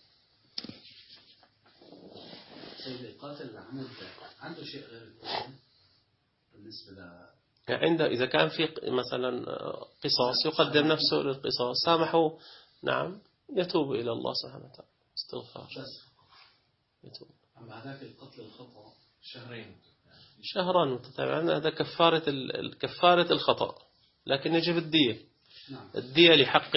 سيد قاتل العمد عنده شيء غير القتل بالنسبة عنده إذا كان في مثلا قصاص يقدم نفسه للقصاص، سامحه نعم يتوب إلى الله سبحانه وتعالى استغفار يتوب. أما هذاك القتل الخطأ شهران متتابعين، هذا كفارة الخطأ، لكن يجب الدية. نعم. الدية لحق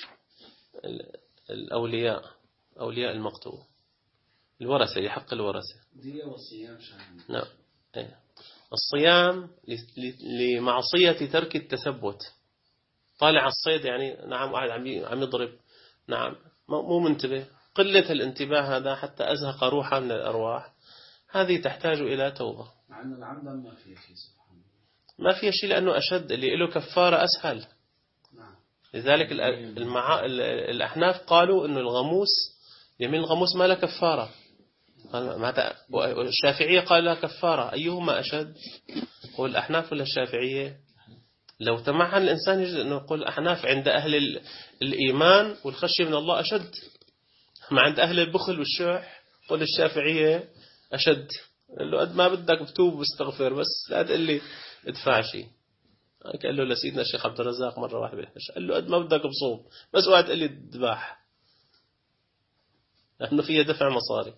أولياء المقتول، الورثة، لحق الورثة. دية والصيام شهرين. نعم. الصيام لمعصية ترك التثبت، طالع الصيد يعني نعم واحد عم يضرب، نعم مو منتبه، قلة الانتباه هذا حتى أزهق روحا من الأرواح، هذه تحتاج إلى توبة. مع أن العمد ما فيه شيء سبحان الله، ما فيه شيء لأنه أشد، اللي له كفارة أسهل. نعم. لذلك الأحناف قالوا إنه الغموس، يمين الغموس ما له كفارة، والشافعية قال لها كفارة. أيهما أشد؟ هو الأحناف ولا الشافعية؟ لو تمعن الإنسان يجد أنه يقول الأحناف عند أهل الإيمان والخشية من الله أشد، ما عند أهل البخل والشح قول الشافعية أشد. قال له قد ما بدك بتوب واستغفر، بس لا تقول لي ادفع شيء. قال له لسيدنا الشيخ عبد الرزاق مرة واحدة قال له قد ما بدك بصوم، بس وقت تقول لي اذبح، لأنه فيها دفع مصاري.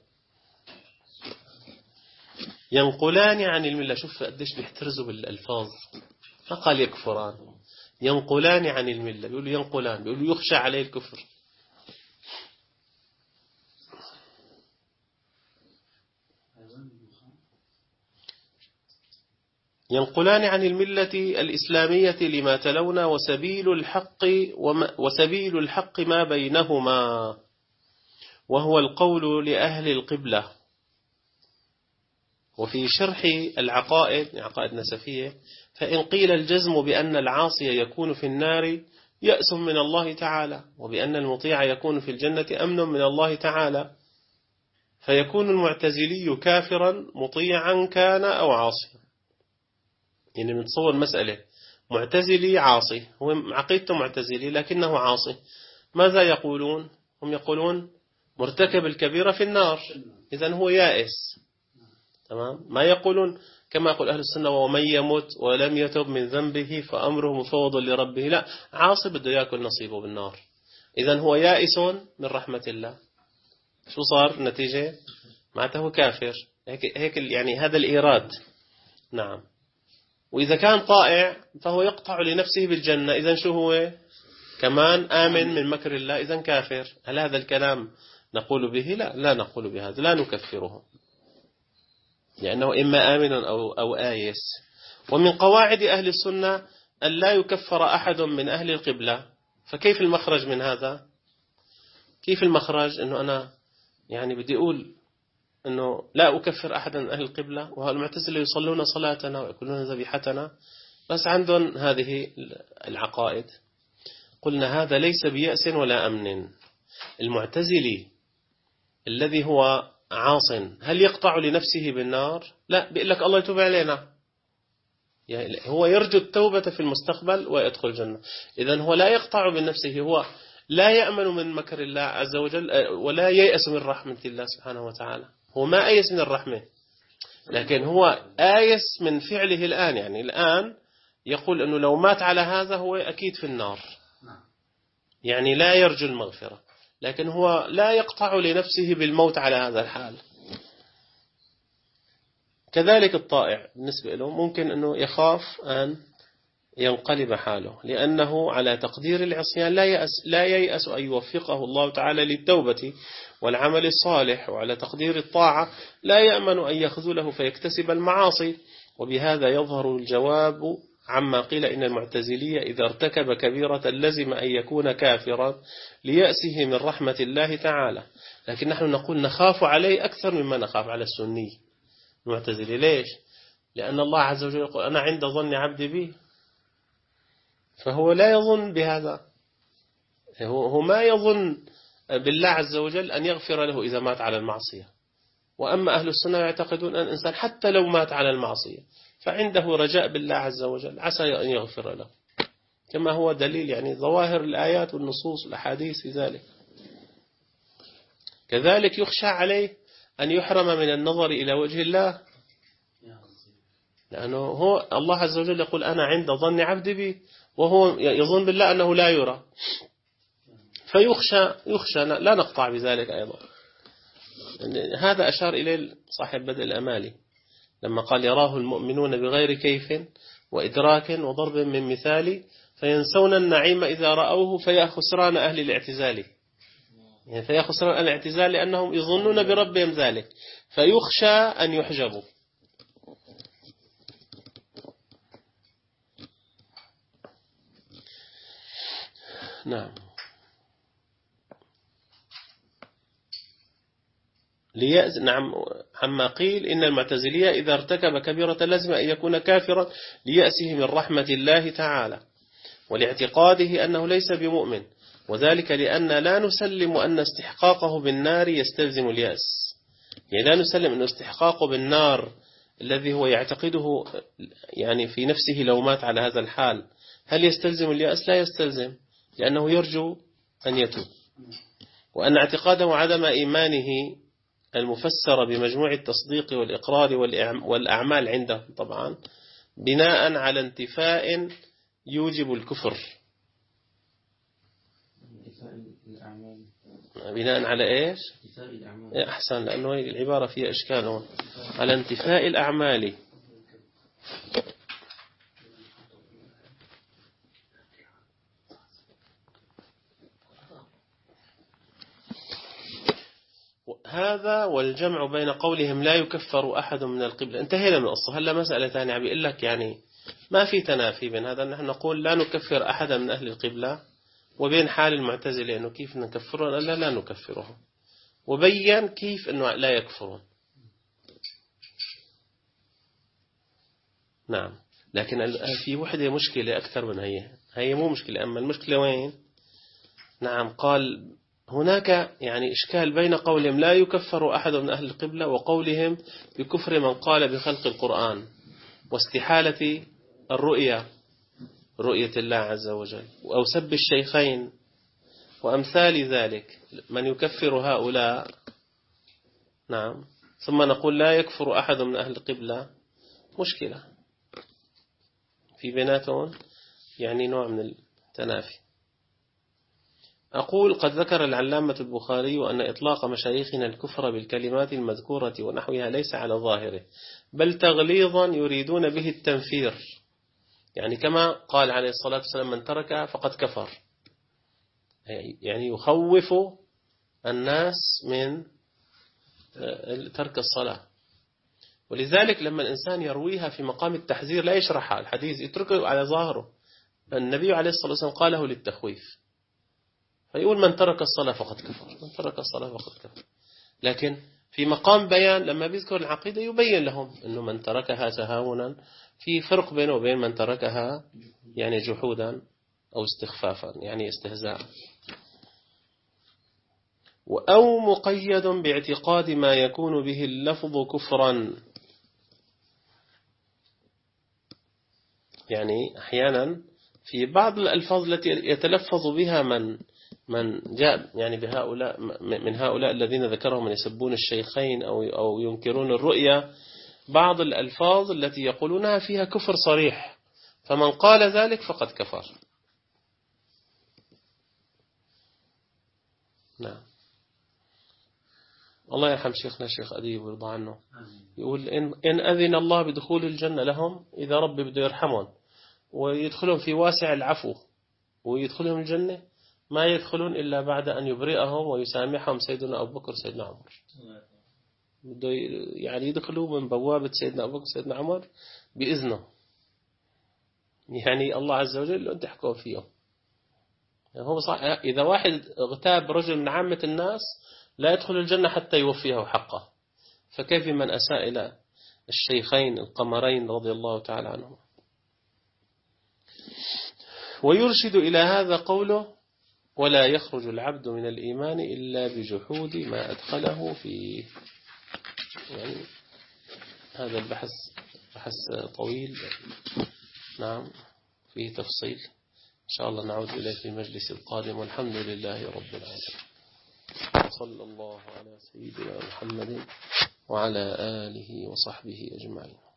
ينقلان عن الملة، شوف قديش بيحترزوا بالألفاظ، ما قال يكفران، ينقلان عن الملة، بيقولوا ينقلان، بيقولوا يخشى عليه الكفر. ينقلان عن الملة الإسلامية لما تلون، وسبيل الحق ما بينهما، وهو القول لأهل القبلة. وفي شرح العقائد، عقائد نسفية، فإن قيل الجزم بأن العاصي يكون في النار يأس من الله تعالى، وبأن المطيع يكون في الجنة أمن من الله تعالى، فيكون المعتزلي كافرا مطيعا كان أو عاصيا. يعني نتصور مسألة، معتزلي عاصي، هو عقيدته معتزلي لكنه عاصي، ماذا يقولون؟ هم يقولون مرتكب الكبيرة في النار، إذن هو يائس. تمام؟ ما يقولون كما يقول أهل السنة ومن يمت ولم يتب من ذنبه فأمره مفوض لربه، لا، عاصي بده يأكل نصيبه بالنار، إذن هو يائس من رحمة الله. شو صار النتيجة؟ معناته هو كافر. هيك يعني هذا الإيراد. نعم. وإذا كان طائع فهو يقطع لنفسه بالجنة، إذن شو هو؟ كمان آمن من مكر الله، إذن كافر. هل هذا الكلام نقول به؟ لا نقول بهذا، لا نكفره، لأنه إما آمن أو آيس. ومن قواعد أهل السنة أن لا يكفر أحد من أهل القبلة. فكيف المخرج من هذا؟ كيف المخرج؟ أنه أنا يعني بدي أقول أنه لا أكفر أحدا من أهل القبلة، والمعتزلة يصلون صلاتنا ويأكلون ذبيحتنا، بس عندهم هذه العقائد. قلنا هذا ليس بيأس ولا أمن. المعتزلي الذي هو عاص هل يقطع لنفسه بالنار؟ لا، بيقول لك الله يتوب علينا، يعني هو يرجو التوبة في المستقبل ويدخل الجنة. إذن هو لا يقطع بنفسه، هو لا يأمن من مكر الله عز وجل ولا ييأس من رحمة الله سبحانه وتعالى. هو ما آيس من الرحمة، لكن هو آيس من فعله الآن. يعني الآن يقول أنه لو مات على هذا هو أكيد في النار، يعني لا يرجو المغفرة، لكن هو لا يقطع لنفسه بالموت على هذا الحال. كذلك الطائع بالنسبة له ممكن أنه يخاف أن ينقلب حاله، لأنه على تقدير العصيان لا ييأس أن يوفقه الله تعالى للتوبة والعمل الصالح، وعلى تقدير الطاعة لا يأمن أن يخذله فيكتسب المعاصي. وبهذا يظهر الجواب عما قيل إن المعتزلية إذا ارتكب كبيرة لزم أن يكون كافرا ليأسه من رحمة الله تعالى. لكن نحن نقول نخاف عليه أكثر مما نخاف على السني المعتزلي. ليش؟ لأن الله عز وجل يقول أنا عند ظن عبدي بي، فهو لا يظن بهذا، هو ما يظن بالله عز وجل أن يغفر له إذا مات على المعصية. وأما أهل السنة يعتقدون أن الإنسان حتى لو مات على المعصية فعنده رجاء بالله عز وجل، عسى أن يغفر له، كما هو دليل يعني ظواهر الآيات والنصوص والأحاديث في ذلك. كذلك يخشى عليه أن يحرم من النظر إلى وجه الله، لأنه هو الله عز وجل يقول أنا عند ظن عبدي بي، وهو يظن بالله أنه لا يرى، فيخشى لا نقطع بذلك أيضا. هذا أشار إليه صاحب بدء الأمالي لما قال يراه المؤمنون بغير كيف وإدراك وضرب من مثال فينسون النعيم إذا رأوه فيا خسران أهل الاعتزال. يعني فيا خسران أهل الاعتزال لأنهم يظنون بربهم ذلك، فيخشى أن يحجبوا. نعم. نعم. عما قيل إن المعتزلية إذا ارتكب كبيرة لازم أن يكون كافرا ليأسه من رحمة الله تعالى، ولاعتقاده أنه ليس بمؤمن، وذلك لأن لا نسلم أن استحقاقه بالنار يستلزم اليأس. يعني لا نسلم أن استحقاقه بالنار الذي هو يعتقده يعني في نفسه لو مات على هذا الحال هل يستلزم اليأس؟ لا يستلزم، لأنه يرجو أن يتوب. وأن اعتقاده عدم إيمانه المفسر بمجموع التصديق والإقرار والأعمال عنده طبعا بناء على انتفاء يوجب الكفر. بناء على إيش؟ أحسن، لأنه العبارة فيها إشكال. على انتفاء الأعمال. هذا والجمع بين قولهم لا يكفر أحد من القبلة. انتهينا من القصة. هلا مسألة ثانية عم بيقول لك يعني ما في تنافي بين هذا، نحن نقول لا نكفر أحدا من أهل القبلة، وبين حال المعتزلة إنه كيف نكفرون لا نكفرهم، وبين كيف إنه لا يكفرون. نعم. لكن في وحدة مشكلة أكثر من هي مو مشكلة. أما المشكلة وين؟ نعم. قال هناك يعني إشكال بين قولهم لا يكفر أحد من أهل القبلة وقولهم بكفر من قال بخلق القرآن واستحالة رؤية الله عز وجل أو سب الشيخين وأمثال ذلك، من يكفر هؤلاء. نعم. ثم نقول لا يكفر أحد من أهل القبلة. مشكلة في بيناتهم، يعني نوع من التنافي. أقول قد ذكر العلامة البخاري أن إطلاق مشايخنا الكفر بالكلمات المذكورة ونحوها ليس على ظاهره، بل تغليظا يريدون به التنفير، يعني كما قال عليه الصلاة والسلام من ترك فقد كفر، يعني يخوف الناس من ترك الصلاة. ولذلك لما الإنسان يرويها في مقام التحذير لا يشرحها الحديث، يتركه على ظاهره. النبي عليه الصلاة والسلام قاله للتخويف، فيقول من ترك الصلاة فقد كفر، من ترك الصلاة فقد كفر. لكن في مقام بيان لما بيذكر العقيدة يبين لهم أنه من تركها تهاونا، في فرق بينه وبين من تركها يعني جحودا أو استخفافا يعني استهزاء، أو مقيد باعتقاد ما يكون به اللفظ كفرا. يعني أحيانا في بعض الألفاظ التي يتلفظ بها من جاء يعني بهؤلاء من هؤلاء الذين ذكرهم من يسبون الشيخين أو ينكرون الرؤيا، بعض الألفاظ التي يقولونها فيها كفر صريح، فمن قال ذلك فقد كفر. نعم. الله يرحم شيخنا الشيخ أديب ويرضى عنه، يقول إن أذن الله بدخول الجنة لهم إذا ربي بده يرحمهم ويدخلون في واسع العفو ويدخلهم الجنة، ما يدخلون إلا بعد أن يبرئهم ويسامحهم سيدنا أبو بكر سيدنا عمر. بده يعني يدخلوا من بوابة سيدنا أبو بكر سيدنا عمر بإذنه، يعني الله عز وجل أنت تحكم فيهم. يعني هو صح، إذا واحد اغتاب رجل من عامة الناس لا يدخل الجنة حتى يوفيه حقه، فكيف من أساء إلى الشيخين القمرين رضي الله تعالى عنهم. ويرشد إلى هذا قوله ولا يخرج العبد من الإيمان إلا بجحود ما أدخله فيه. يعني هذا البحث بحث طويل، نعم فيه تفصيل، إن شاء الله نعود إليه في المجلس القادم، والحمد لله رب العالمين. صلى الله على سيدنا محمد وعلى آله وصحبه أجمعين.